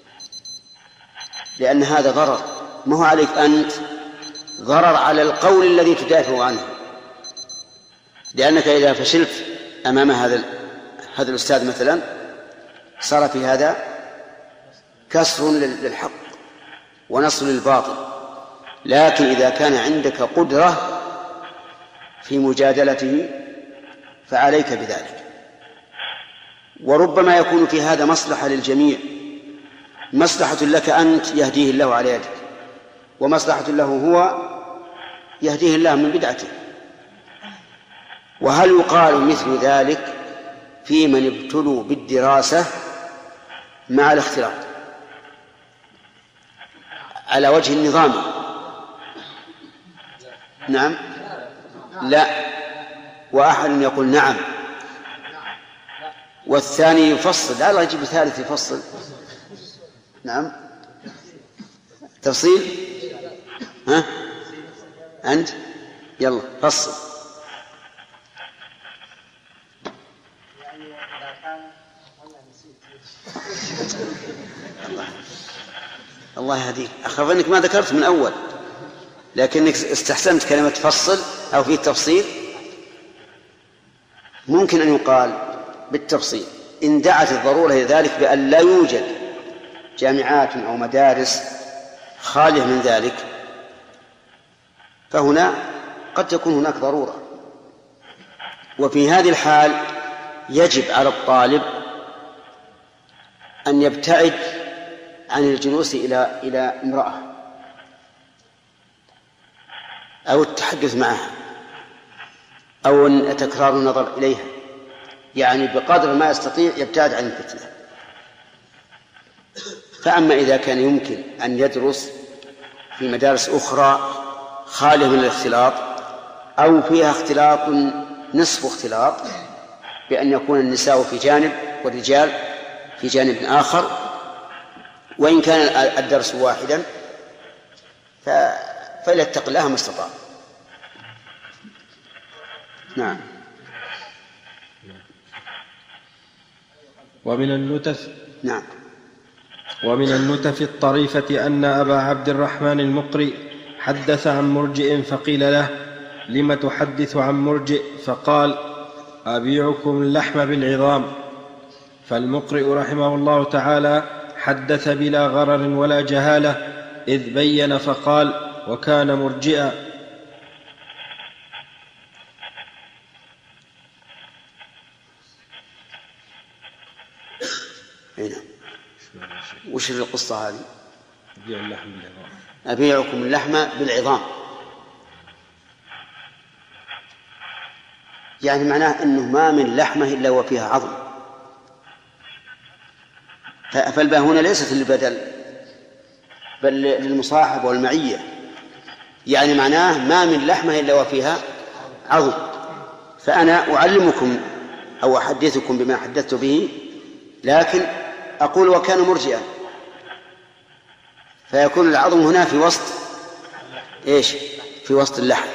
لأن هذا ضرر، ما هو عليك أنت، ضرر على القول الذي تدافع عنه، لأنك إذا فشلت أمام هذا الأستاذ مثلا صار في هذا كسر للحق ونصر للباطل. لكن إذا كان عندك قدرة في مجادلته فعليك بذلك. وربما يكون في هذا مصلحة للجميع، مصلحة لك أنت يهديه الله على يدك، ومصلحة له هو يهديه الله من بدعته. وهل يقال مثل ذلك في من ابتلوا بالدراسة مع الاختلاط على وجه النظام؟ نعم، لا، وأحد يقول نعم، والثاني يفصل. لا يجب ثالث يفصل. نعم، تفصيل. ها أنت يلا فصل. الله يهديك، أخاف أنك ما ذكرت من أول، لكنك استحسنت كلمة فصل أو في التفصيل. ممكن أن يقال بالتفصيل إن دعت الضرورة إلى ذلك بأن لا يوجد جامعات أو مدارس خالية من ذلك، فهنا قد تكون هناك ضرورة. وفي هذه الحال يجب على الطالب أن يبتعد عن الجلوس إلى امرأة أو التحدث معها أو تكرار النظر إليها، يعني بقدر ما يستطيع يبتعد عن الفتنة. فأما إذا كان يمكن أن يدرس في مدارس أخرى خالية من الاختلاط أو فيها اختلاط نصف اختلاط، بأن يكون النساء في جانب والرجال في جانب آخر، وإن كان الدرس واحدا فليتق الله ما استطاع. نعم. ومن النتف نعم. ومن النتف الطريفة أن أبا عبد الرحمن المقري حدث عن مرجئ فقيل له: لم تحدث عن مرجئ؟ فقال: أبيعكم اللحم بالعظام. فالمقرئ رحمه الله تعالى حدث بلا غرر ولا جهالة، إذ بين فقال: وكان مرجئا. هنا وش القصة هذه؟ أبيع اللحم بالعظام. أبيعكم اللحم بالعظام، يعني معناه أنه ما من لحمة إلا وفيها عظم، فالباء هنا ليست للبدل بل للمصاحبة والمعية، يعني معناه ما من لحمة إلا وفيها عظم. فأنا أعلمكم أو أحدثكم بما حدثت به، لكن أقول وكان مرجئا، فيكون العظم هنا في وسط إيش؟ في وسط اللحم.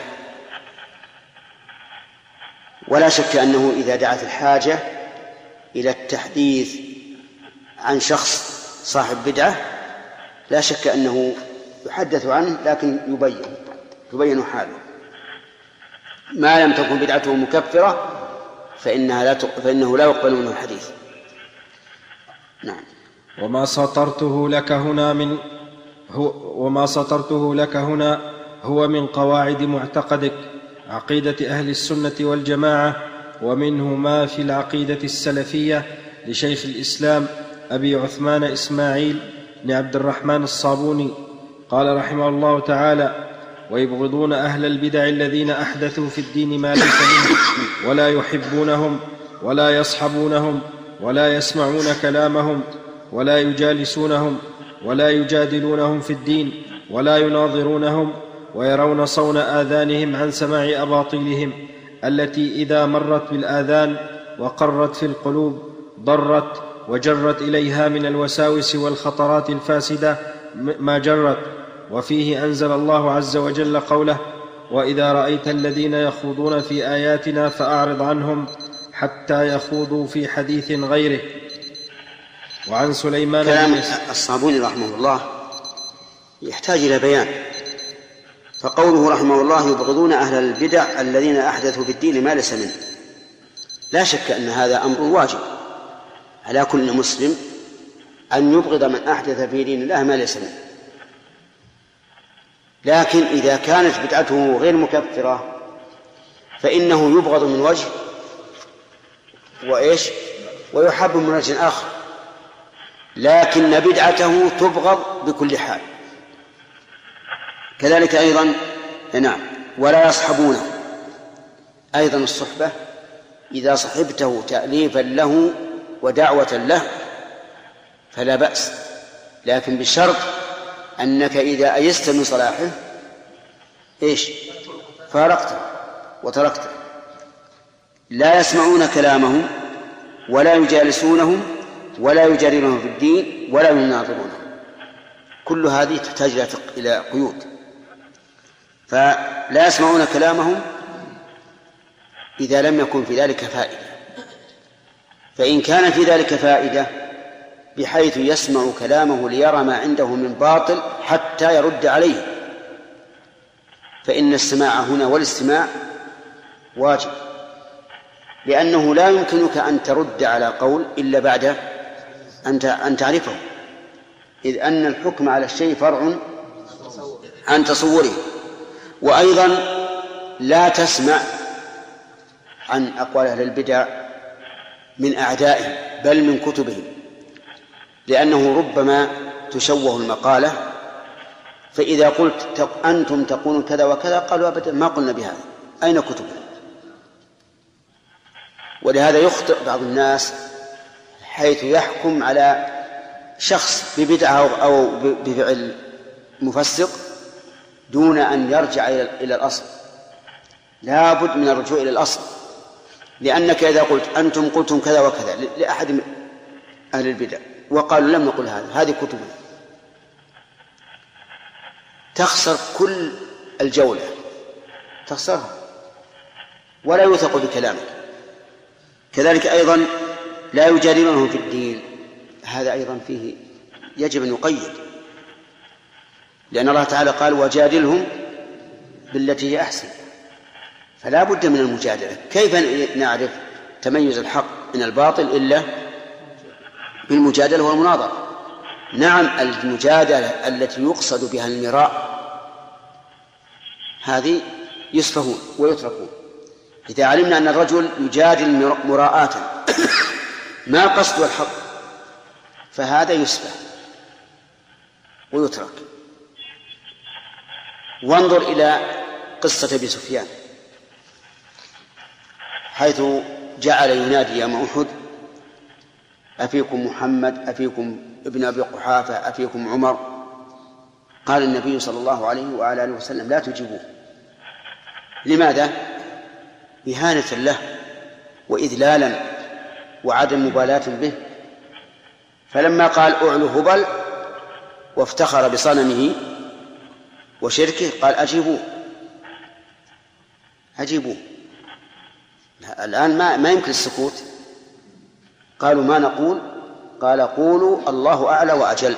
ولا شك أنه إذا دعت الحاجة إلى التحديث عن شخص صاحب بدعة لا شك أنه يحدث عنه، لكن يبين حاله. ما لم تكن بدعته مكفرة فإنه لا يقبل منه الحديث. نعم. وما سطرته لك هنا هو من قواعد معتقدك عقيدة أهل السنة والجماعة، ومنه ما في العقيدة السلفية لشيخ الإسلام أبي عثمان إسماعيل بن عبد الرحمن الصابوني قال رحمه الله تعالى: ويبغضون أهل البدع الذين أحدثوا في الدين ما ليس منه، ولا يحبونهم ولا يصحبونهم ولا يسمعون كلامهم ولا يجالسونهم ولا يجادلونهم في الدين ولا يناظرونهم، ويرون صون آذانهم عن سماع أباطيلهم التي إذا مرت بالآذان وقرت في القلوب ضرت وجرت إليها من الوساوس والخطرات الفاسدة ما جرت. وفيه أنزل الله عز وجل قوله: وإذا رأيت الذين يخوضون في آياتنا فأعرض عنهم حتى يخوضوا في حديث غيره. وعن سليمان كلام الصابوني رحمه الله يحتاج إلى بيان. فقوله رحمه الله: يبغضون أهل البدع الذين أحدثوا في الدين ما ليس منه، لا شك أن هذا أمر واجب على كل مسلم أن يبغض من أحدث في دين الله ما ليس منه. لكن إذا كانت بدعته غير مكفرة فإنه يبغض من وجه ويحب من وجه آخر، لكن بدعته تبغض بكل حال. كذلك أيضا نعم. ولا يصحبونه، أيضا الصحبة إذا صحبته تأليفا له ودعوة له فلا بأس، لكن بشرط أنك إذا أيست من صلاحه فارقته وتركته. لا يسمعون كلامهم ولا يجالسونهم ولا يجادلونهم في الدين ولا يناظرونهم. كل هذه تحتاج إلى قيود. فلا يسمعون كلامهم إذا لم يكن في ذلك فائدة، فإن كان في ذلك فائدة بحيث يسمع كلامه ليرى ما عنده من باطل حتى يرد عليه، فإن السماع هنا والاستماع واجب، لأنه لا يمكنك أن ترد على قول إلا بعد أن تعرفه، إذ أن الحكم على الشيء فرع عن تصوره. وأيضا لا تسمع عن أقوال أهل البدع من أعدائهم بل من كتبهم، لأنه ربما تشوه المقالة، فإذا قلت أنتم تقولون كذا وكذا قالوا أبدا ما قلنا بهذا، أين كتبنا؟ ولهذا يخطئ بعض الناس حيث يحكم على شخص ببدعة أو بفعل مفسق دون أن يرجع إلى الأصل. لا بد من الرجوع إلى الأصل، لأنك إذا قلت أنتم قلتم كذا وكذا لأحد من أهل البدع وقالوا لم نقل هذا، هذه كتبنا، تخسر كل الجولة، تخسرها ولا يوثق بكلامك. كذلك أيضا لا يجادلونهم في الدين، هذا أيضا فيه يجب أن يقيد، لأن الله تعالى قال وجادلهم بالتي هي أحسن، فلا بد من المجادلة. كيف نعرف تميز الحق من الباطل إلا بالمجادلة والمناظرة؟ نعم، المجادلة التي يقصد بها المراء هذه يسفهون ويتركون. إذا علمنا أن الرجل يجادل مراءة ما قصد الحق فهذا يسفه ويترك. وانظر إلى قصة أبي سفيان حيث جعل ينادي يوم أحد أفيكم محمد، أفيكم ابن أبي قحافة، أفيكم عمر؟ قال النبي صلى الله عليه وعلى آله وسلم لا تجيبوه. لماذا؟ إهانة له وإذلالا وعدم مبالاة به. فلما قال أعلو هبل وافتخر بصنمه وشركه قال أجيبوه. الآن ما يمكن السكوت. قالوا ما نقول؟ قال قولوا الله أعلى وأجل.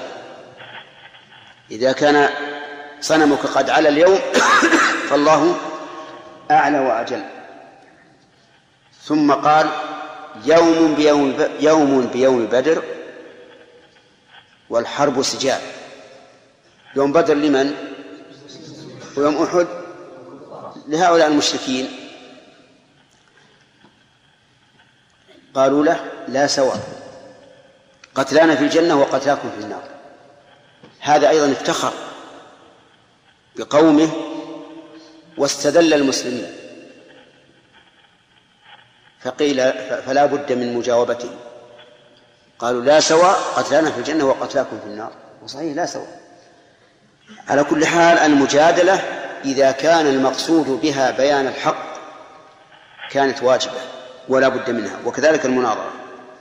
إذا كان صنمك قد علا اليوم فالله أعلى وأجل. ثم قال يوم بيوم بدر والحرب سجال. يوم بدر لمن؟ ويوم أحد لهؤلاء المشركين. قالوا له لا سواء، قتلانا في الجنة وقتلاكم في النار. هذا أيضا افتخر بقومه واستدل المسلمين، فقيل فلا بد من مجاوبته. قالوا لا سواء، قتلانا في الجنة وقتلاكم في النار. وصحيح لا سواء. على كل حال المجادلة إذا كان المقصود بها بيان الحق كانت واجبة ولا بد منها، وكذلك المناظرة.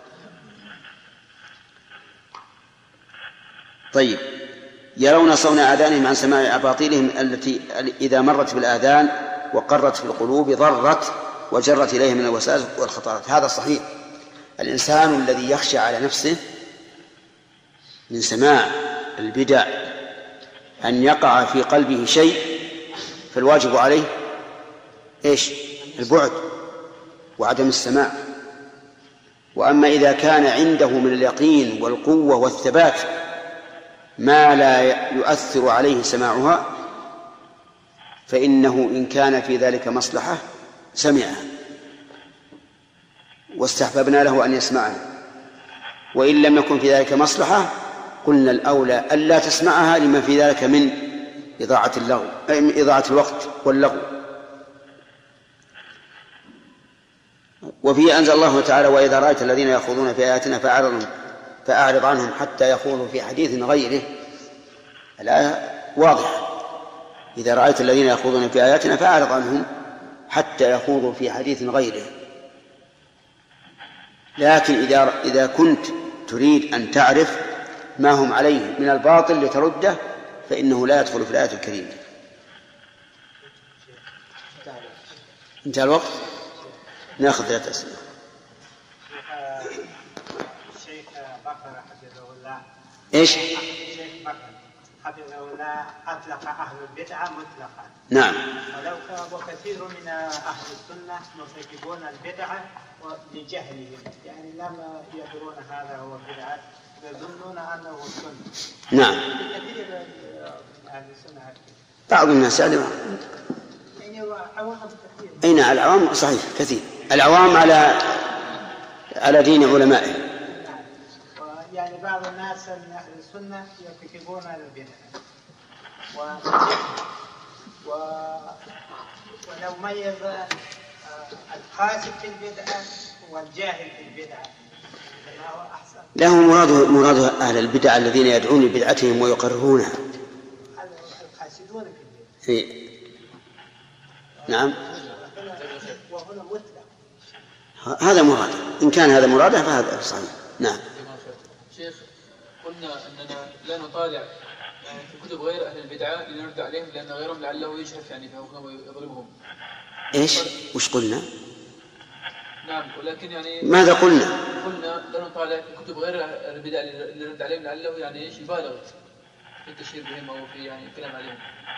طيب، يرون صون آذانهم عن سماع أباطيلهم التي إذا مرت بالآذان وقرت في القلوب ضرت وجرت إليه من الوسائل والخطرات. هذا صحيح. الإنسان الذي يخشى على نفسه من سماع البدع أن يقع في قلبه شيء، فالواجب عليه إيش؟ البعد وعدم السماع. وأما إذا كان عنده من اليقين والقوة والثبات ما لا يؤثر عليه سماعها فإنه إن كان في ذلك مصلحة سمعها واستحببنا له أن يسمعها، وإن لم يكن في ذلك مصلحة قلنا الأولى ألا تسمعها لما في ذلك من إضاعة الوقت واللغو. وفيه أنزل الله تعالى وإذا رأيت الذين يخوضون في آياتنا فأعرض عنهم حتى يخوضوا في حديث غيره. الآية واضحة، إذا رأيت الذين يخوضون في آياتنا فأعرض عنهم حتى يخوضوا في حديث غيره. لكن إذا كنت تريد أن تعرف ما هم عليه من الباطل لترده فإنه لا يدخل في الآية الكريمة. انتهى الوقت، نأخذ 3 أسئلة. الشيخ بكر حفظه الله إيش؟ الشيخ بكر حفظه الله أطلق أهل البدعة مطلقا. نعم. وكثير من أهل السنة مرتكبون البدعة لجهلهم، يعني لما يدرون هذا هو بدعة يظنون أنه السنة. نعم. كثير أهل السنة بعض الناس يعني عوام كثير. أين العوام؟ صحيح كثير. العوام على دين علمائهم. يعني بعض الناس من أهل السنة يرتكبون البدعة ولو ميز القاسد في البدعة والجاهل في البدعة فهو أحسن. لا، هو مراد أهل البدع الذين يدعون لبدعتهم ويقررونها. القاسدون في البدعة. نعم. وهنا مطلق. هذا مراد، إن كان هذا مراده فهذا صحيح. نعم. شيخ، قلنا أننا لا نطالع في كتب غير أهل البدعة لنرد عليهم لأن غيرهم لعله يجهف يعني فهم ويظلمهم. إيش؟ وش قلنا؟ نعم، ولكن يعني ماذا قلنا؟ قلنا لا نطالع في كتب غير أهل البدعة لنرد عليهم لعله يعني إيش يبالغ في التشهير بهم أو في يعني الكلام عليهم.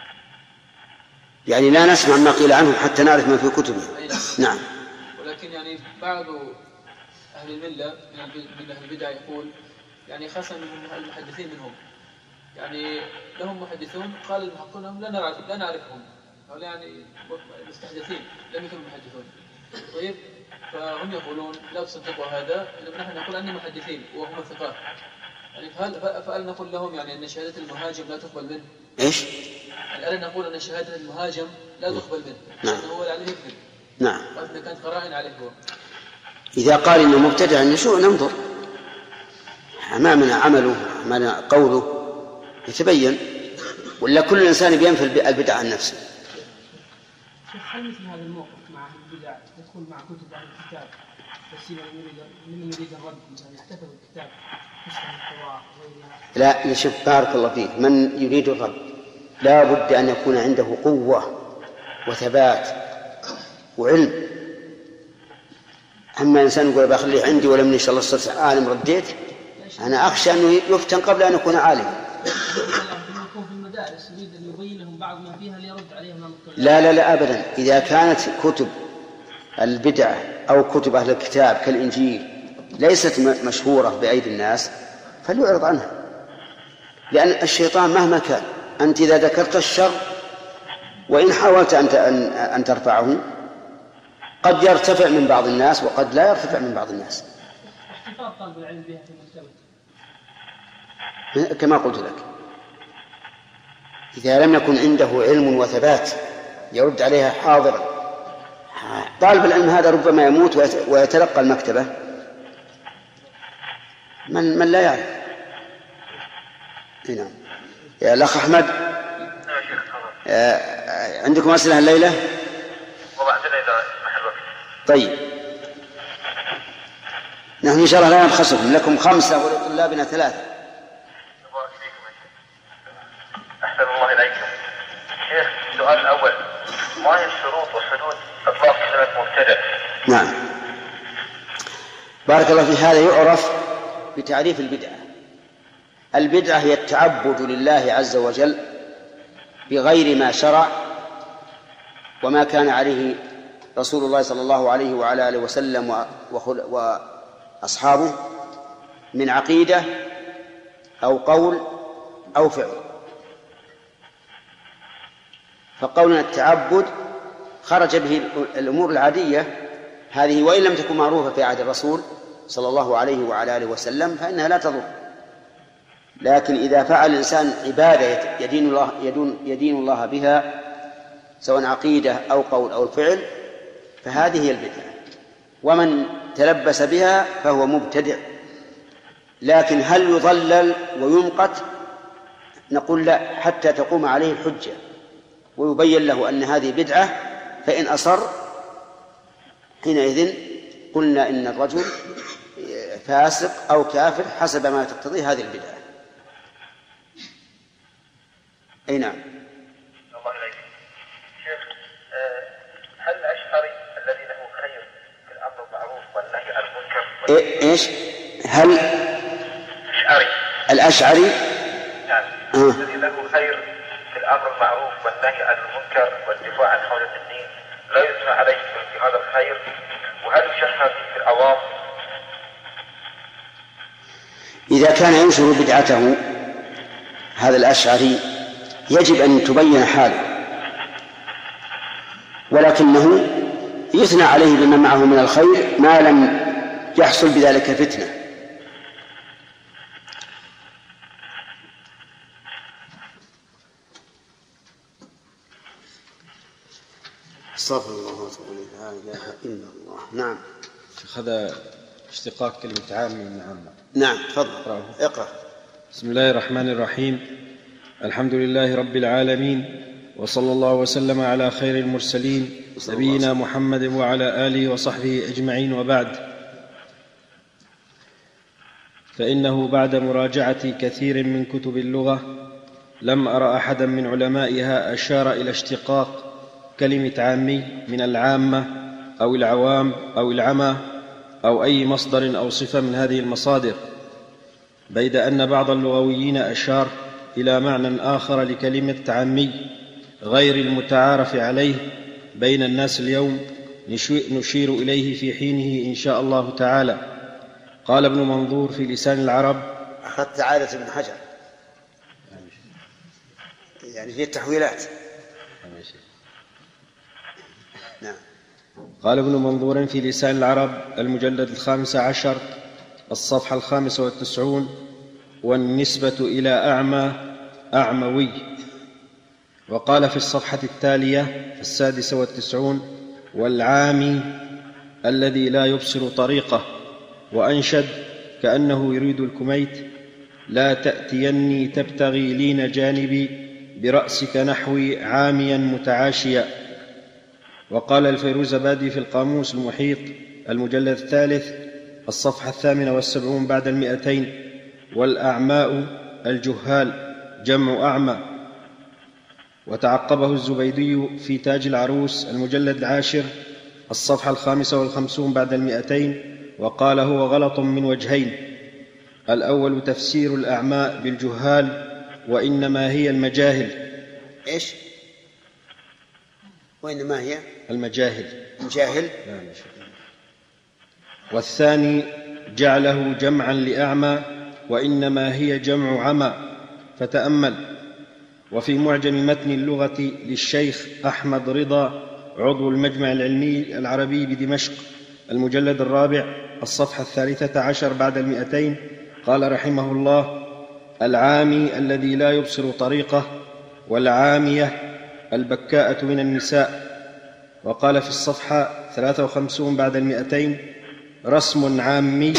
يعني لا نسمع ما قيل عنهم حتى نعرف ما في كتبهم. نعم. ولكن يعني بعض أهل الملة من أهل البدع يقول يعني خاصة من المحدثين منهم يعني لهم محدثون قال المحققون هم لا نعرفهم، هؤلاء يعني مستحدثين لم يكونوا محدثون. طيب، فهم يقولون لا تصدقوا هذا، نحن نقول أنهم محدثين وهم ثقات. يعني فهل نقول لهم يعني أن شهادة المهاجم لا تقبل منه؟ إيش؟ الآن نقول أن شهادة المهاجم لا تقبل منه لأنه هو لعله يكذب. نعم. وأنه كانت قرائن عليه هو. إذا قال إنه مبتدع ننظر أمامنا عمله أمامنا قوله يتبين، ولا كل إنسان بينفي البدع عن نفسه. هل مثل هذا الموقف مع البدع يدخل مع كتب أهل الكتاب بس من يريد الرد يعني يحتفظ بالكتاب مثل التوراة وغيرها؟ لا، شوف بارك الله فيك، من يريد الرد لا بد أن يكون عنده قوة وثبات وعلم. أما إنسان يقول بخليه عندي ولم إن شاء الله صرت عالم رديت، أنا أخشى أنه يفتن قبل أن يكون عالم. يكون في المدارس المدارس يريد أن يبين لهم بعض ما فيها ليرد عليهم أمام الطلاب. لا أبدا. إذا كانت كتب البدعة أو كتب أهل الكتاب كالإنجيل ليست مشهورة بأيدي الناس فليعرض عنها، لأن الشيطان مهما كان أنت إذا ذكرت الشر وإن حاولت أن ترفعه قد يرتفع من بعض الناس وقد لا يرتفع من بعض الناس. احتفاظ طالب العلم بها في مكتبته كما قلت لك، إذا لم يكن عنده علم وثبات يرد عليها حاضرا. طالب العلم هذا ربما يموت ويتلقى المكتبة من لا يعرف. نعم. يا الأخ أحمد، عندكم أسئلة الليلة؟ وبعدين إذا اسمح الوقت. طيب، نحن إن شاء الله لا نبخسكم، لكم 5 ولطلابنا 3. بارك فيكم يا شيخ. أحسن الله إليكم. شيخ، السؤال الأول: ما هي الشروط وحدود إطلاق كلمة مبتدع؟ نعم، بارك الله في هذا. يعرف بتعريف البدعة. البدعة هي التعبد لله عز وجل بغير ما شرع وما كان عليه رسول الله صلى الله عليه وعلى آله وسلم وأصحابه من عقيدة أو قول أو فعل. فقولنا التعبد خرج به الأمور العادية هذه، وإن لم تكن معروفة في عهد الرسول صلى الله عليه وعلى آله وسلم فإنها لا تضر. لكن إذا فعل الإنسان عبادة يدين الله بها سواء عقيدة أو قول أو فعل فهذه هي البدعة، ومن تلبس بها فهو مبتدع. لكن هل يضلل ويمقت؟ نقول لا، حتى تقوم عليه الحجة ويبين له أن هذه بدعة، فإن أصر حينئذ قلنا إن الرجل فاسق أو كافر حسب ما تقتضيه هذه البدعة. أي نعم. الله إليك. شيخ، هل الأشعري الذي له خير في الأمر بالمعروف والنهي عن المنكر إيش؟ هل الأشعري نعم الذي له خير في الأمر بالمعروف والنهي عن المنكر والدفاع عن حول الدين لا يثنى عليه في هذا الخير، وهل يشهر في العوام؟ إذا كان ينشر بدعته هذا الأشعري يجب أن تبين حاله، ولكنه يثنى عليه بما معه من الخير ما لم يحصل بذلك فتنة. استغفر الله واتوب اليه، لا اله الا الله. نعم. هذا اشتقاق كلمة عام من عامة. نعم، تفضل اقرأ. بسم الله الرحمن الرحيم. الحمد لله رب العالمين، وصلى الله وسلم على خير المرسلين نبينا محمد وعلى آله وصحبه أجمعين، وبعد. فإنه بعد مراجعة كثير من كتب اللغة لم أرى أحدا من علمائها أشار إلى اشتقاق كلمة عامي من العامة أو العوام أو العمى أو أي مصدر أو صفة من هذه المصادر، بيد أن بعض اللغويين أشار إلى معنى آخر لكلمة عامي غير المتعارف عليه بين الناس اليوم نشير إليه في حينه إن شاء الله تعالى. قال ابن منظور في لسان العرب. أخذت عادة ابن حجر يعني في التحويلات. نعم. قال ابن منظور في لسان العرب المجلد 15 الصفحة 95: والنسبة إلى أعمى أعموي. وقال في الصفحة التالية 96: والعامي الذي لا يبصر طريقه. وأنشد كأنه يريد الكميت: لا تأتيني تبتغي لين جانبي برأسك نحوي عاميا متعاشيا. وقال الفيروزبادي في القاموس المحيط المجلد 3 الصفحة 78 بعد 200: والأعماء الجهال جمع أعمى. وتعقبه الزبيدي في تاج العروس المجلد 10 الصفحة 55 بعد 200: وقال هو غلط من وجهين: الأول تفسير الأعماء بالجهال، وإنما هي المجاهل. إيش؟ وإنما هي المجاهل. مجاهل. والثاني جعله جمعا لأعمى وإنما هي جمع عمى. فتأمل. وفي معجم متن اللغة للشيخ أحمد رضا عضو المجمع العلمي العربي بدمشق المجلد 4 الصفحة 13 بعد 200 قال رحمه الله: العامي الذي لا يبصر طريقه، والعامية البكاءة من النساء. وقال في الصفحة 53 بعد 200: رسم عامي.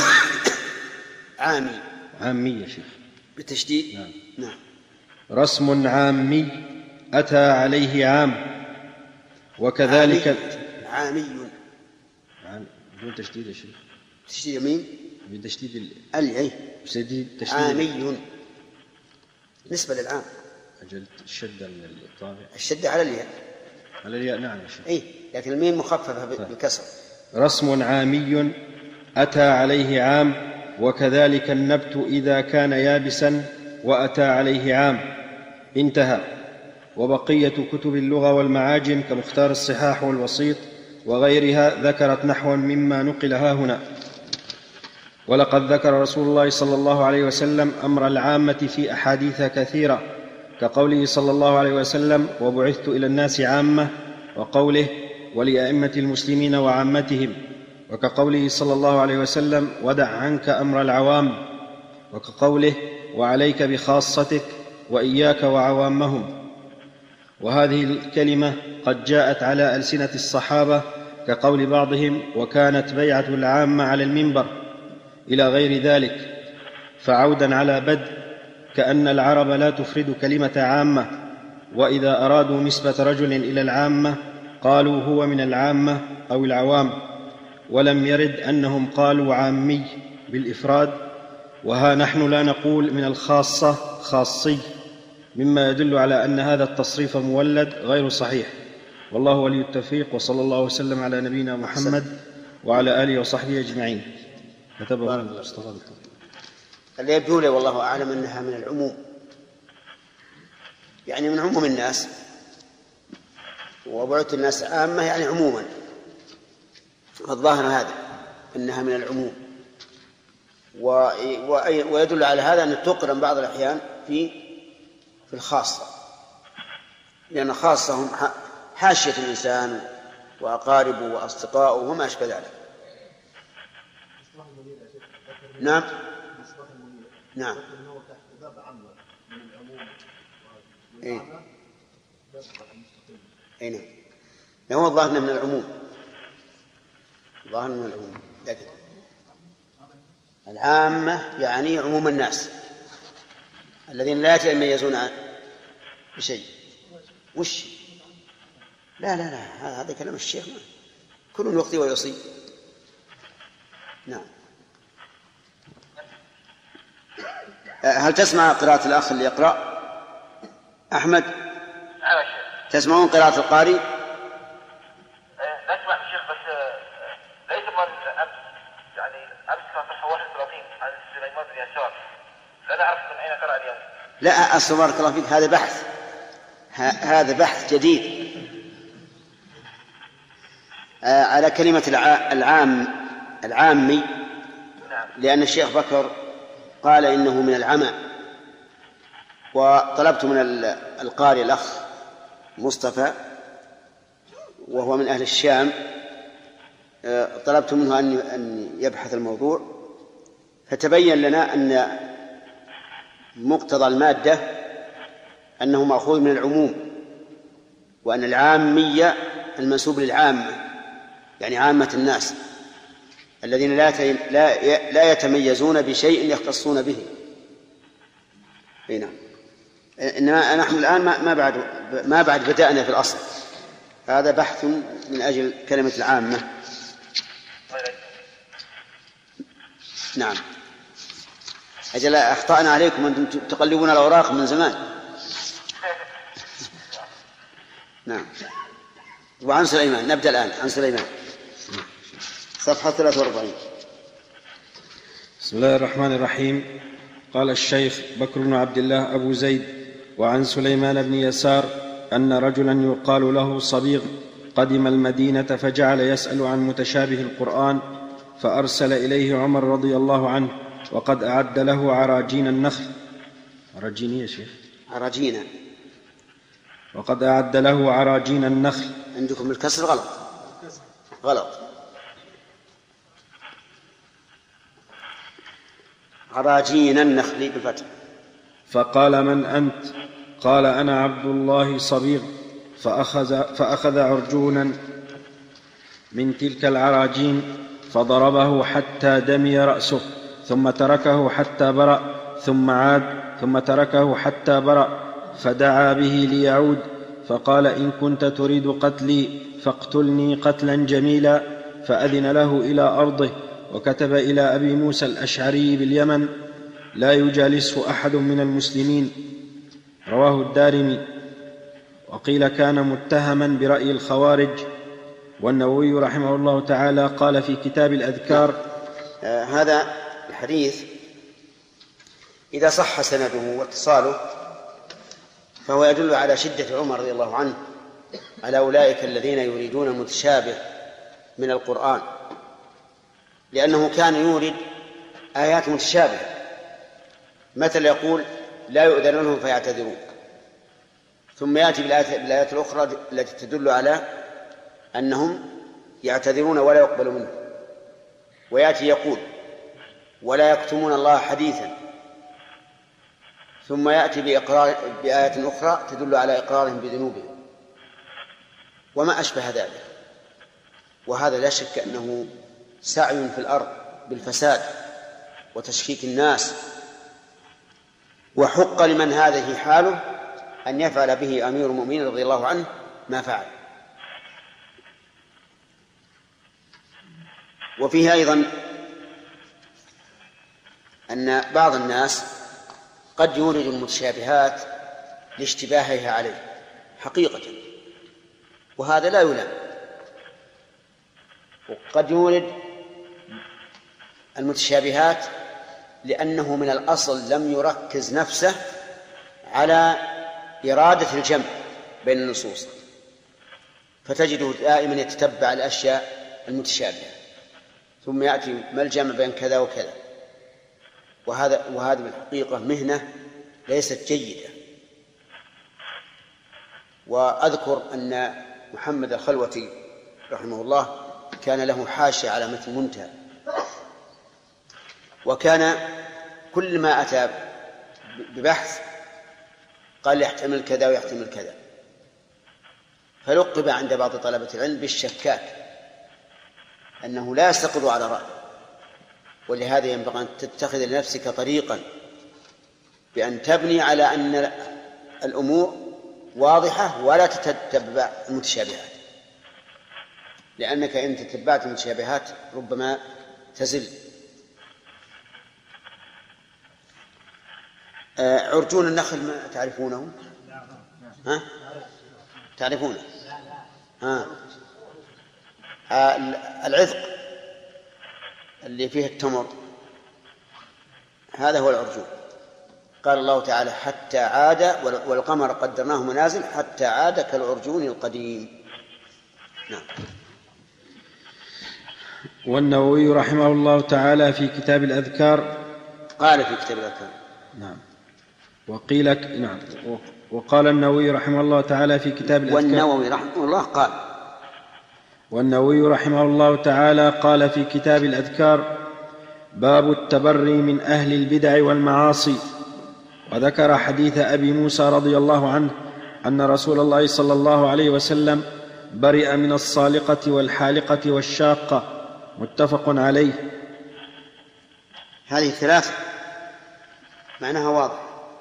عامي يا شيخ بالتشديد. نعم. رسم عامي أتى عليه عام، وكذلك عامي بدون تشديد يا شيخ. تشديد يمين بتشديد تشديد عامي بالنسبة للعام. أجل الشدة من الطابع. الشدة على الياء. على الياء نعم يا شيخ. لكن الميم مخففة بالكسر. رسم عامي أتى عليه عام، وكذلك النبت إذا كان يابسا وأتى عليه عام. انتهى. وبقية كتب اللغة والمعاجم كمختار الصحاح والوسيط وغيرها ذكرت نحوا مما نقل هاهنا. ولقد ذكر رسول الله صلى الله عليه وسلم أمر العامة في أحاديث كثيرة، كقوله صلى الله عليه وسلم: وبعثت إلى الناس عامة، وقوله: ولأئمة المسلمين وعامتهم، وكقوله صلى الله عليه وسلم: ودع عنك أمر العوام، وكقوله: وعليك بخاصتك وإياك وعوامهم. وهذه الكلمة قد جاءت على ألسنة الصحابة كقول بعضهم: وكانت بيعة العامة على المنبر، إلى غير ذلك. فعودا على بدء، كأن العرب لا تفرد كلمة عامة، وإذا أرادوا نسبة رجل إلى العامة قالوا هو من العامة أو العوام، ولم يرد أنهم قالوا عامي بالإفراد. وها نحن لا نقول من الخاصة خاصي، مما يدل على أن هذا التصريف مولد غير صحيح. والله ولي التوفيق، وصلى الله وسلم على نبينا محمد وعلى آله وصحبه أجمعين. كتبه المصطفى. اللي يبدو لي والله أعلم أنها من العموم، يعني من عموم الناس. وبعثت الناس عامة يعني عموما، الظاهر هذا أنها من العموم. ويدل على هذا أن تقرن بعض الأحيان في الخاصة، لأن خاصة هم حاشية الإنسان وأقاربه وأصدقائه وما أشبه ذلك. نعم. نعم. نعم. هو الظاهر من العموم، لكن العامة يعني عموم الناس الذين لا يتميزون بشيء. وش؟ لا هذا كلام الشيخ، كل يخطئ ويصيب. نعم. هل تسمع قراءة الأخ اللي يقرأ؟ أحمد، تسمعون قراءة القارئ؟ نسمع الشيخ، بس ليس من أمس، يعني أمس كان صفحة 31 عن سليمان بن يسار، لا نعرف من أين قرأ اليوم. لا أصل بارك الله فيك، هذا بحث جديد على كلمة العامي، لأن الشيخ بكر قال إنه من العمى، وطلبت من القارئ الأخ مصطفى وهو من أهل الشام، طلبت منه أن يبحث الموضوع، فتبين لنا أن مقتضى المادة أنه مأخوذ من العموم، وأن العامية المنسوب للعامة، يعني عامة الناس الذين لا يتميزون بشيء يختصون به. نعم. إنما نحن الآن ما بعد بدأنا في الأصل، هذا بحث من أجل كلمة العامة. نعم. أجل أخطأنا عليكم، أنتم تقلبون الأوراق من زمان. نعم. وعن سليمان نبدأ الآن. عن سليمان صفحة 43. بسم الله الرحمن الرحيم. قال الشيخ بكر بن عبد الله أبو زيد وعن سليمان بن يسار أن رجلا يقال له صبيغ قدم المدينة فجعل يسأل عن متشابه القرآن، فأرسل إليه عمر رضي الله عنه وقد أعد له عراجين النخل. عراجين يا شيخ؟ عراجين. وقد أعد له عراجين النخل. عندكم الكسر غلط. غلط. عراجين النخل بالفتح. فقال: من أنت؟ قال: أنا عبد الله صبيغ. فأخذ عرجونا من تلك العراجين فضربه حتى دمي رأسه، ثم تركه حتى برأ، ثم عاد، ثم تركه حتى برأ، فدعا به ليعود، فقال: إن كنت تريد قتلي فاقتلني قتلا جميلا. فأذن له إلى أرضه، وكتب إلى أبي موسى الأشعري باليمن: لا يجالسه أحد من المسلمين. رواه الدارمي. وقيل كان متهما برأي الخوارج. والنووي رحمه الله تعالى قال في كتاب الأذكار: هذا الحديث إذا صح سنده واتصاله فهو يدل على شدة عمر رضي الله عنه على أولئك الذين يريدون المتشابه من القرآن، لأنه كان يورد آيات متشابهة، مثل يقول: لا يؤذن لهم فيعتذرون، ثم يأتي بالآيات الأخرى التي تدل على أنهم يعتذرون ولا يقبل منه، ويأتي يقول: ولا يكتمون الله حديثا، ثم يأتي بآية أخرى تدل على إقرارهم بذنوبهم وما أشبه ذلك. وهذا لا شك أنه سعي في الأرض بالفساد وتشكيك الناس، وحق لمن هذه حاله أن يفعل به أمير المؤمنين رضي الله عنه ما فعل. وفيه أيضا أن بعض الناس قد يورد المتشابهات لاشتباهها عليه حقيقة، وهذا لا يلام. وقد يورد المتشابهات لأنه من الأصل لم يركز نفسه على إرادة الجمع بين النصوص، فتجده دائما يتتبع الأشياء المتشابهة، ثم يأتي ما الجمع بين كذا وكذا. وهذا بالحقيقة مهنة ليست جيدة. وأذكر أن محمد الخلوتي رحمه الله كان له حاشية على متن منتهى، وكان كل ما أتى ببحث قال يحتمل كذا ويحتمل كذا، فلقب عند بعض طلبة العلم بالشكاك، أنه لا يستقر على رأي. ولهذا ينبغي أن تتخذ لنفسك طريقا بأن تبني على أن الأمور واضحة ولا تتبع المتشابهات، لأنك إن تتبعت المتشابهات ربما تزل. عرجون النخل ما تعرفونه؟ ها؟ تعرفونه؟ العذق اللي فيه التمر هذا هو العرجون. قال الله تعالى: حتى عاد والقمر قدرناه منازل حتى عاد كالعرجون القديم. نعم. والنووي رحمه الله تعالى في كتاب الأذكار قال في كتاب الأذكار. نعم. نعم. وقال النووي رحمه الله تعالى في كتاب الأذكار. والنووي رحمه الله قال. والنووي رحمه الله تعالى قال في كتاب الأذكار: باب التبري من أهل البدع والمعاصي. وذكر حديث أبي موسى رضي الله عنه أن رسول الله صلى الله عليه وسلم برئ من الصالقة والحالقة والشاقة، متفق عليه. هذه الثلاثة معناها واضح: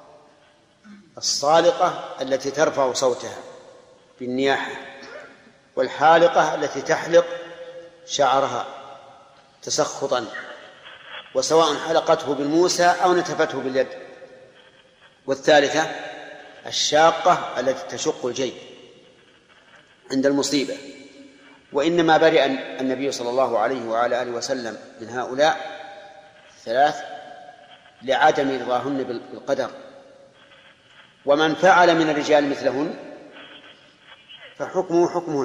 الصالقة التي ترفع صوتها بالنياحة، والحالقة التي تحلق شعرها تسخطا، وسواء حلقته بالموسى أو نتفته باليد، والثالثة الشاقة التي تشق الجيب عند المصيبة. وإنما برئ النبي صلى الله عليه وعلى آله وسلم من هؤلاء ثلاث لعدم رضاهن بالقدر، ومن فعل من الرجال مثلهن فحكمه حكمهن،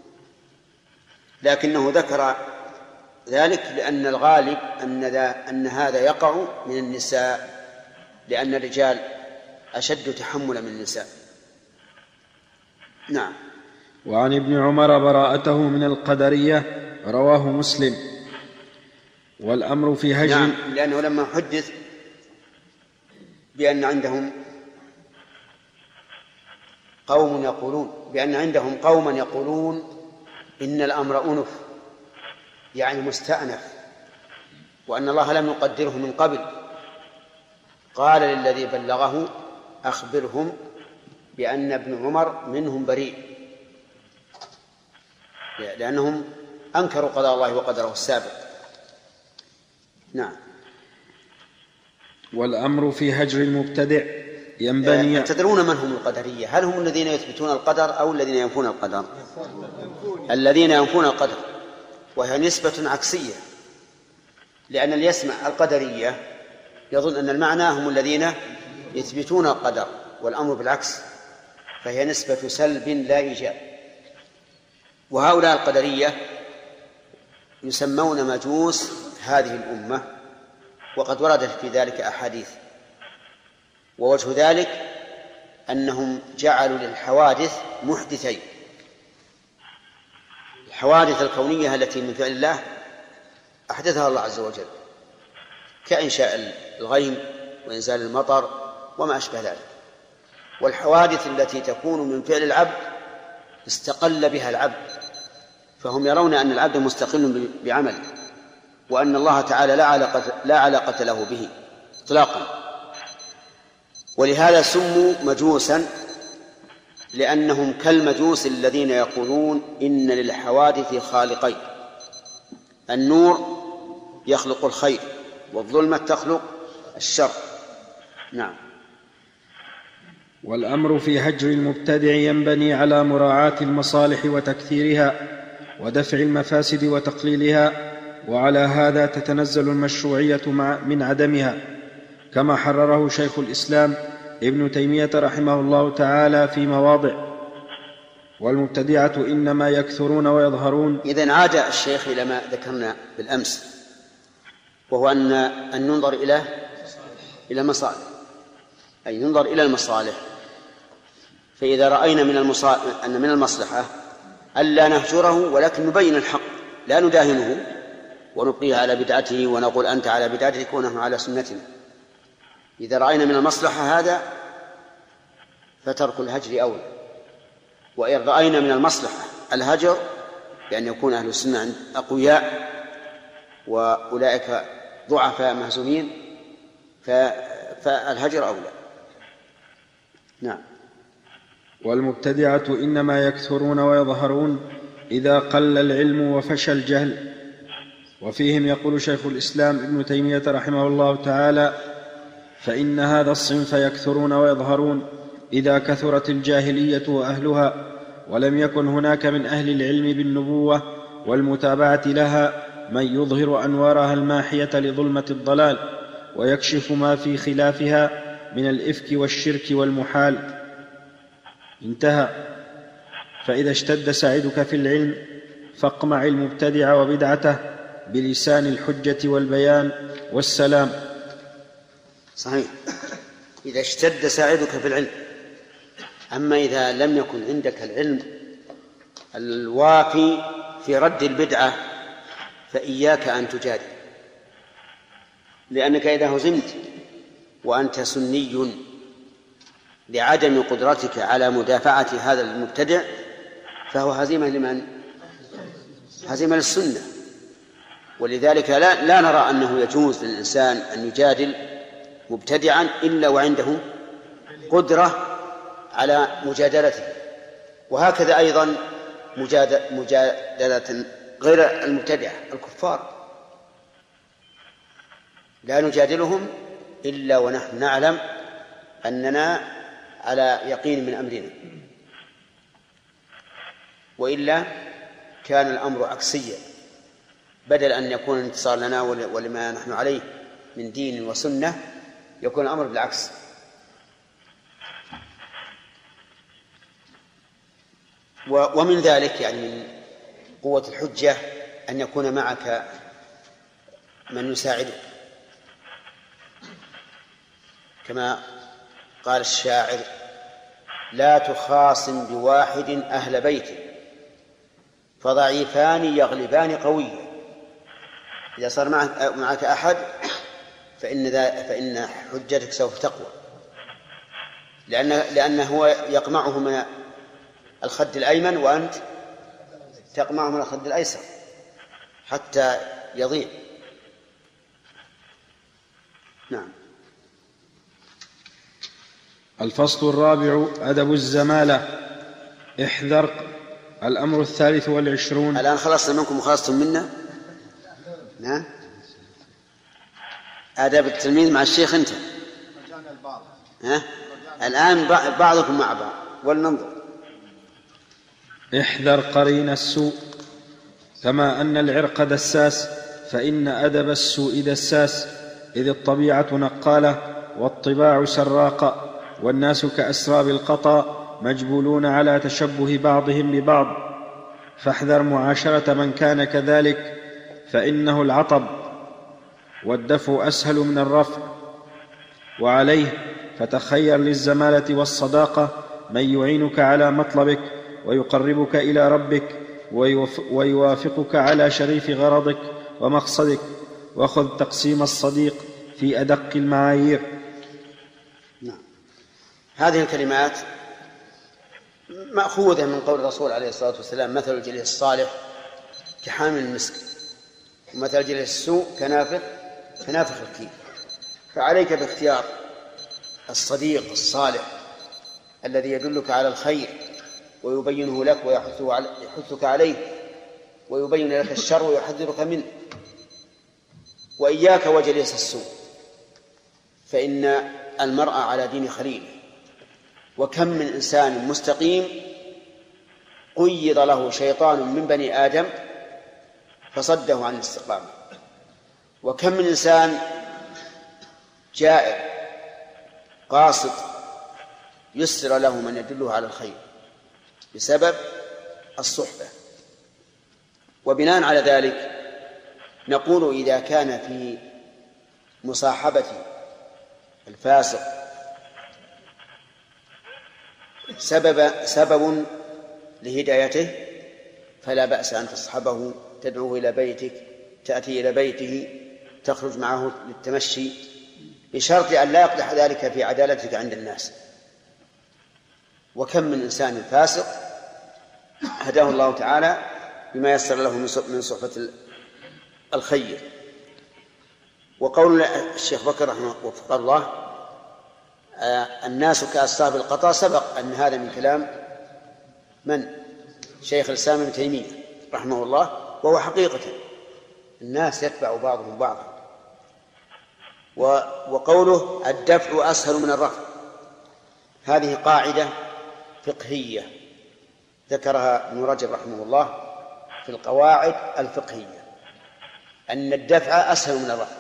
لكنه ذكر ذلك لأن الغالب أن هذا يقع من النساء، لأن الرجال أشد تحملا من النساء. نعم. وعن ابن عمر براءته من القدرية رواه مسلم. والأمر في هجر. نعم، لأنه لما حدث بأن عندهم قوما يقولون إن الأمر أنف، يعني مستأنف، وأن الله لم يقدره من قبل، قال للذي بلغه أخبرهم بأن ابن عمر منهم بريء، لأنهم أنكروا قضاء الله وقدره السابق. نعم. والأمر في هجر المبتدع ينبني. تدرون من هم القدرية؟ هل هم الذين يثبتون القدر أو الذين ينفون القدر؟ الذين ينفون القدر، وهي نسبة عكسية، لأن اللي يسمع القدرية يظن أن المعنى هم الذين يثبتون القدر، والأمر بالعكس، فهي نسبة سلب لا إيجاب. وهؤلاء القدرية يسمون مجوس هذه الأمة، وقد وردت في ذلك أحاديث. ووجه ذلك أنهم جعلوا للحوادث محدثين: الحوادث الكونية التي من فعل الله أحدثها الله عز وجل، كإنشاء الغيم وإنزال المطر وما أشبه ذلك، والحوادث التي تكون من فعل العبد استقل بها العبد، فهم يرون أن العبد مستقل بعمله، وأن الله تعالى لا علاقة له به إطلاقا. ولهذا سموا مجوسا، لأنهم كالمجوس الذين يقولون إن للحوادث خالقين: النور يخلق الخير، والظلمة تخلق الشر. نعم. والأمر في هجر المبتدع ينبني على مراعاة المصالح وتكثيرها ودفع المفاسد وتقليلها، وعلى هذا تتنزل المشروعية من عدمها، كما حرره شيخ الإسلام ابن تيمية رحمه الله تعالى في مواضع: والمبتدعة إنما يكثرون ويظهرون. إذن عاد الشيخ إلى ما ذكرنا بالأمس، وهو أن ننظر إلى المصالح، أي ننظر إلى المصالح. فإذا رأينا أن من المصلحة ألا نهجره، ولكن نبين الحق، لا نداهنه ونبقيه على بدعته ونقول أنت على بدعتك ونحن على سنتنا. إذا رأينا من المصلحة هذا فترك الهجر أولى. وإن رأينا من المصلحة الهجر، بأن يكون أهل السنة أقوياء وأولئك ضعفاء مهزومين، فالهجر أولى. نعم. والمبتدعة إنما يكثرون ويظهرون إذا قل العلم وفشى الجهل. وفيهم يقول شيخ الإسلام ابن تيمية رحمه الله تعالى: فإن هذا الصنف يكثرون ويظهرون إذا كثرت الجاهلية وأهلها، ولم يكن هناك من أهل العلم بالنبوة والمتابعة لها من يظهر أنوارها الماحية لظلمة الضلال ويكشف ما في خلافها من الإفك والشرك والمحال. انتهى. فإذا اشتد سعيدك في العلم فاقمع المبتدع وبدعته بلسان الحجة والبيان والسلام. صحيح، إذا اشتد سعيدك في العلم. أما إذا لم يكن عندك العلم الوافي في رد البدعة فإياك أن تجادل، لأنك إذا هزمت وأنت سني لعدم قدرتك على مدافعة هذا المبتدع فهو هزيمة لمن؟ هزيمة للسنة. ولذلك لا نرى أنه يجوز للإنسان أن يجادل مبتدعا إلا وعنده قدرة على مجادلته. وهكذا أيضا مجادلة غير المبتدعة الكفار، لا نجادلهم إلا ونحن نعلم أننا على يقين من أمرنا، وإلا كان الأمر عكسيا، بدل أن يكون الانتصار لنا ولما نحن عليه من دين وسنة يكون الأمر بالعكس. ومن ذلك يعني من قوة الحجة أن يكون معك من يساعدك، كما قال الشاعر: لا تخاصم بواحد أهل بيته فضعيفان يغلبان قويا. إذا صار معك أحد فإن حجتك سوف تقوى، لأنه هو يقمعه من الخد الأيمن وأنت تقمعه من الخد الأيسر حتى يضيع. نعم. الفصل الرابع: أدب الزمالة. احذر. الأمر 23. الآن خلصنا منكم وخلصتم منا. نعم. آداب التلميذ مع الشيخ أنت. الآن بعضكم مع بعض ولننظر. احذر قرين السوء، كما أن العرق دساس فإن أدب السوء دساس، إذ الطبيعة نقالة والطباع سراقة، والناس كأسراب القطا مجبولون على تشبه بعضهم ببعض، فاحذر معاشرة من كان كذلك، فإنه العطب والدفع أسهل من الرفع. وعليه فتخير للزمالة والصداقة من يعينك على مطلبك ويقربك إلى ربك ويوافقك على شريف غرضك ومقصدك، وخذ تقسيم الصديق في أدق المعايير. نعم. هذه الكلمات مأخوذة من قول الرسول عليه الصلاة والسلام: مثل الجليس الصالح كحامل المسك، ومثل الجليس السوء كنافخ الكير. فعليك باختيار الصديق الصالح الذي يدلك على الخير ويبينه لك ويحثك عليه، ويبين لك الشر ويحذرك منه. وإياك وجليس السوء، فإن المرء على دين خليله، وكم من إنسان مستقيم قيض له شيطان من بني آدم فصده عن الاستقامة، وكم من إنسان جائر قاصد يسر له من يدله على الخير بسبب الصحبة. وبناء على ذلك نقول: إذا كان في مصاحبة الفاسق سبب لهدايته فلا بأس أن تصحبه، تدعوه إلى بيتك، تأتي إلى بيته، تخرج معه للتمشي، بشرط أن لا يقدح ذلك في عدالتك عند الناس. وكم من إنسان فاسق هداه الله تعالى بما يسر له من صحبة الخير. وقول الشيخ بكر رحمه وفق الله: الناس كأسراب القطا، سبق أن هذا من كلام من؟ شيخ الإسلام ابن تيمية رحمه الله، وهو حقيقة الناس يتبع بعضهم بعضا. وقوله: الدفع أسهل من الرفع، هذه قاعدة فقهية ذكرها ابن رجب رحمه الله في القواعد الفقهية، أن الدفع أسهل من الرفع.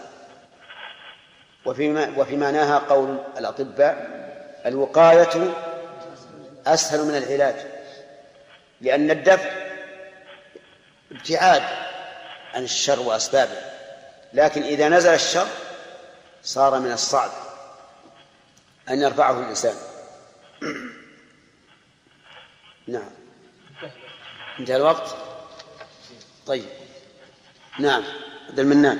وفي معناها قول الأطباء: الوقاية أسهل من العلاج، لأن الدفع ابتعاد عن الشر وأسبابه، لكن إذا نزل الشر صار من الصعب أن يرفعه الإنسان. نعم. انتهى الوقت. طيب. نعم. عبد المنان.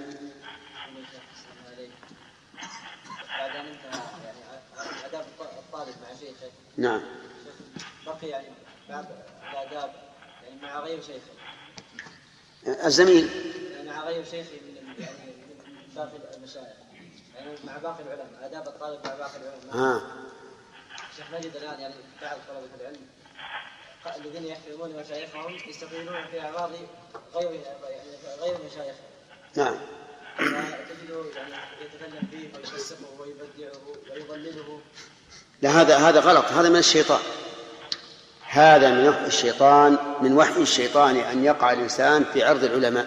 بعد أن انتهى يعني آداب الطالب مع شيخه. نعم. بقي يعني بعض الآداب يعني مع غير شيخه. الزميل. مع غير شيخه من يعني من باقي المشايخ، يعني مع باقي العلماء، آداب الطالب مع باقي العلماء. شيخ نجد الآن يعني بعض طلبة العلم الذين يحترمون مشايخهم يستقيلون في أعراض غير مشايخهم. نعم. فتجده يعني يتكلم فيه ويفسقه ويبدعه ويضلله. لا، هذا غلط، هذا من الشيطان، هذا من وحي الشيطان، من وحي الشيطان أن يقع الإنسان في عرض العلماء.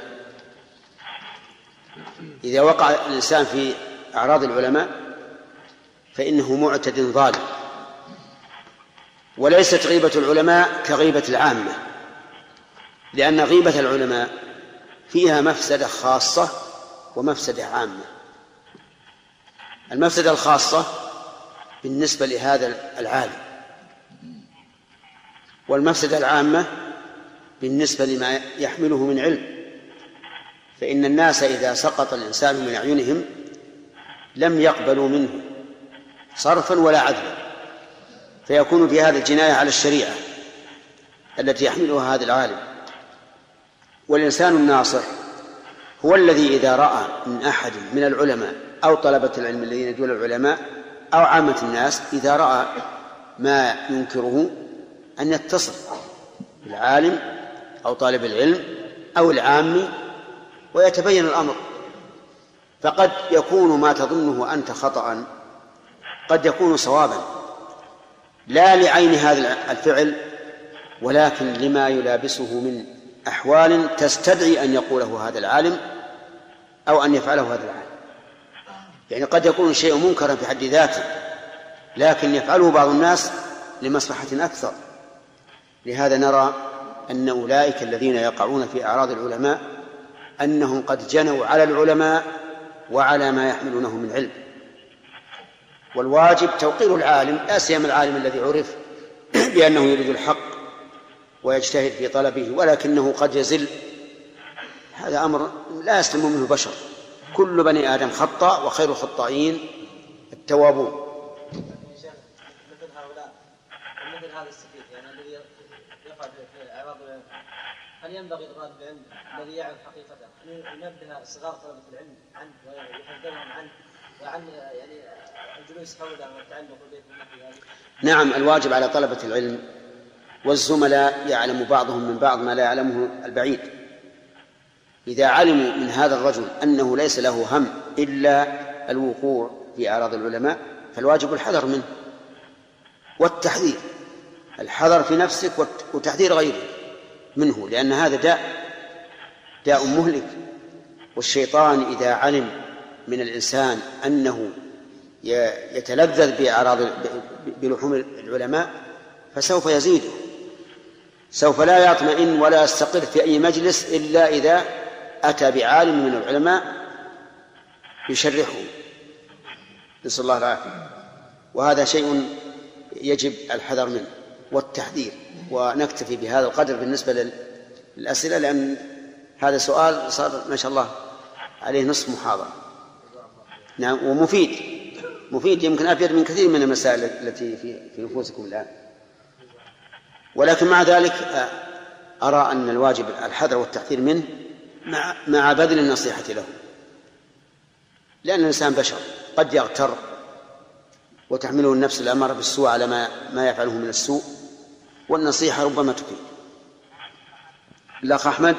إذا وقع الإنسان في أعراض العلماء فإنه معتد ظالم. وليست غيبة العلماء كغيبة العامة، لأن غيبة العلماء فيها مفسدة خاصة ومفسدة عامة. المفسدة الخاصة بالنسبة لهذا العالم، والمفسدة العامة بالنسبة لما يحمله من علم. فإن الناس إذا سقط الإنسان من أعينهم لم يقبلوا منه صرفا ولا عدلا، فيكون في هذا الجناية على الشريعة التي يحملها هذا العالم. والإنسان الناصح هو الذي إذا رأى من أحد من العلماء أو طلبة العلم الذين دون العلماء أو عامة الناس، إذا رأى ما ينكره أن يتصل بالعالم أو طالب العلم أو العامي ويتبين الأمر. فقد يكون ما تظنه أنت خطأ قد يكون صوابا، لا لعين هذا الفعل ولكن لما يلابسه من أحوال تستدعي أن يقوله هذا العالم أو أن يفعله هذا العالم. يعني قد يكون الشيء منكرا في حد ذاته لكن يفعله بعض الناس لمصلحة أكثر. لهذا نرى أن أولئك الذين يقعون في أعراض العلماء أنهم قد جنوا على العلماء وعلى ما يحملونه من علم. والواجب توقير العالم، لا سيما العالم الذي عرف بأنه يريد الحق ويجتهد في طلبه ولكنه قد يزل. هذا أمر لا يسلم منه بشر. كل بني آدم خطأ وخير الخطائين التوابون. مثل هؤلاء مثل هذا السفيه يعني الذي يقع في أعراض العلم، هل ينبغي لطالب العلم الذي يعرف حقيقته أن ينبه صغار طلبة العلم عنه ويحذرهم عنه وعن يعني الجلوس حوله والتعلق به في هذه؟ نعم، الواجب على طلبة العلم والزملاء يعلم بعضهم من بعض ما لا يعلمه البعيد. إذا علموا من هذا الرجل أنه ليس له هم إلا الوقوع في أعراض العلماء فالواجب الحذر منه والتحذير، الحذر في نفسك وتحذير غيرك منه، لأن هذا داء مهلك. والشيطان إذا علم من الإنسان أنه يتلذذ بلحوم العلماء فسوف يزيده، سوف لا يطمئن ولا يستقر في أي مجلس إلا إذا أتى بعالم من العلماء يشرحه، نسأل الله العافية. وهذا شيء يجب الحذر منه والتحذير. ونكتفي بهذا القدر بالنسبة للأسئلة، لأن هذا سؤال صار ما شاء الله عليه نصف محاضرة. نعم، ومفيد يمكن أفيد من كثير من المسائل التي في نفوسكم الآن. ولكن مع ذلك أرى أن الواجب الحذر والتحذير منه مع بذل النصيحة له، لأن الإنسان بشر قد يغتر وتحمله النفس الأمارة بالسوء على ما يفعله من السوء، والنصيحة ربما تفيد. الأخ أحمد.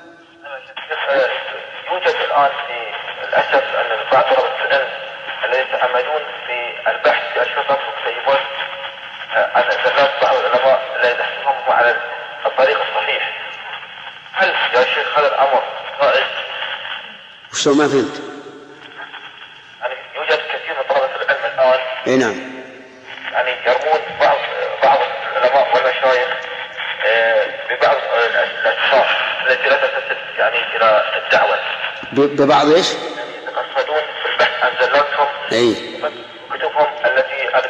يوجد الآن في الأسف أن بعض طلبة العلم الذين يتعمدون في البحث في أشرطة وكتيبات عن زلات بعض العلماء الذين يحسنهم على الطريق الصحيح. هل يا شيخ هذا الأمر رائج؟ وشو ما فهمت؟ يعني يوجد كثير من طلبة العلم الآن اي نعم، يعني يرمون بعض العلماء والمشايخ ببعض الأشخاص التي لا تتصل يعني إلى الدعوة ببعض ايش؟ يتقصدون في البحث عن زلاتهم كتبهم التي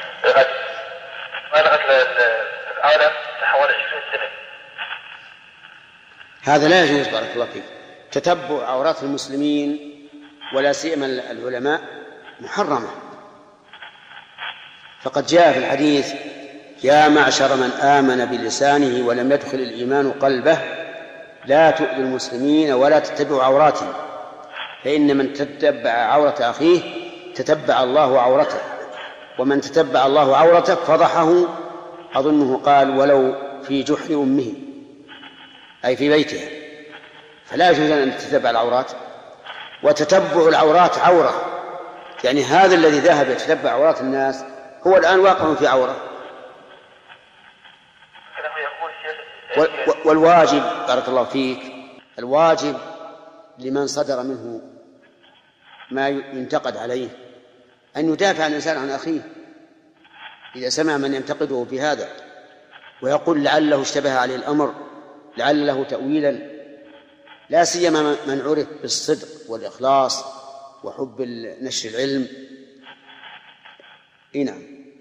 بلغت العالم حوالي 20 سنة. هذا لا يجوز بارك الله فيك. تتبع عورات المسلمين ولا سيما العلماء محرمة. فقد جاء في الحديث: يا معشر من آمن بلسانه ولم يدخل الإيمان قلبه لا تؤذوا المسلمين ولا تتبعوا عوراتهم، فإن من تتبع عورة أخيه تتبع الله عورته، ومن تتبع الله عورته فضحه، أظنه قال ولو في جحر أمه، أي في بيتها. فلا يجوز أن تتبع العورات. وتتبع العورات عورة، يعني هذا الذي ذهب يتتبع عورات الناس هو الآن واقع في عورة. والواجب بارك الله فيك، الواجب لمن صدر منه ما ينتقد عليه أن يدافع عن الإنسان عن أخيه، إذا سمع من ينتقده بهذا ويقول لعله اشتبه عليه الأمر، لعل له تأويلا، لا سيما من عرف بالصدق والإخلاص وحب نشر العلم. نعم.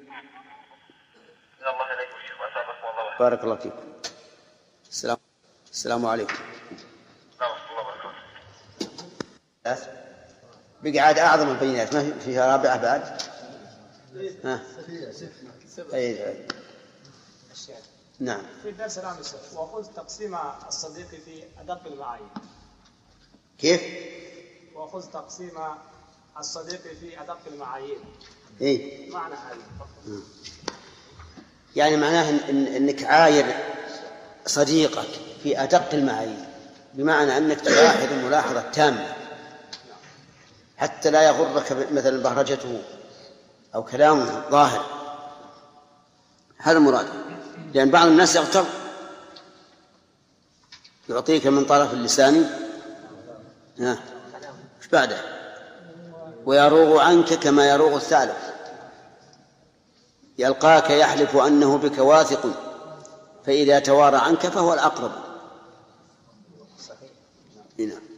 بارك الله فيكم. السلام عليكم. بقى عاد أعظم البينات، ما فيها رابعة بعد. نعم. في الدرس الأمس وقلت تقسيم الصديق في أدق المعايير. كيف؟ وقلت تقسيم الصديق في أدق المعايير. إيه؟ معنى هذا. يعني معناه إنك عاير صديقك في أدق المعايير، بمعنى أنك تلاحظ الملاحظة تامة حتى لا يغرك مثلا بهرجته أو كلامه ظاهر. هذا المراد، لأن بعض الناس يغتر، يعطيك من طرف اللسان ايش بعده ويروغ عنك كما يروغ الثعلب، يلقاك يحلف أنه بك واثق فإذا توارى عنك فهو الأقرب. هنا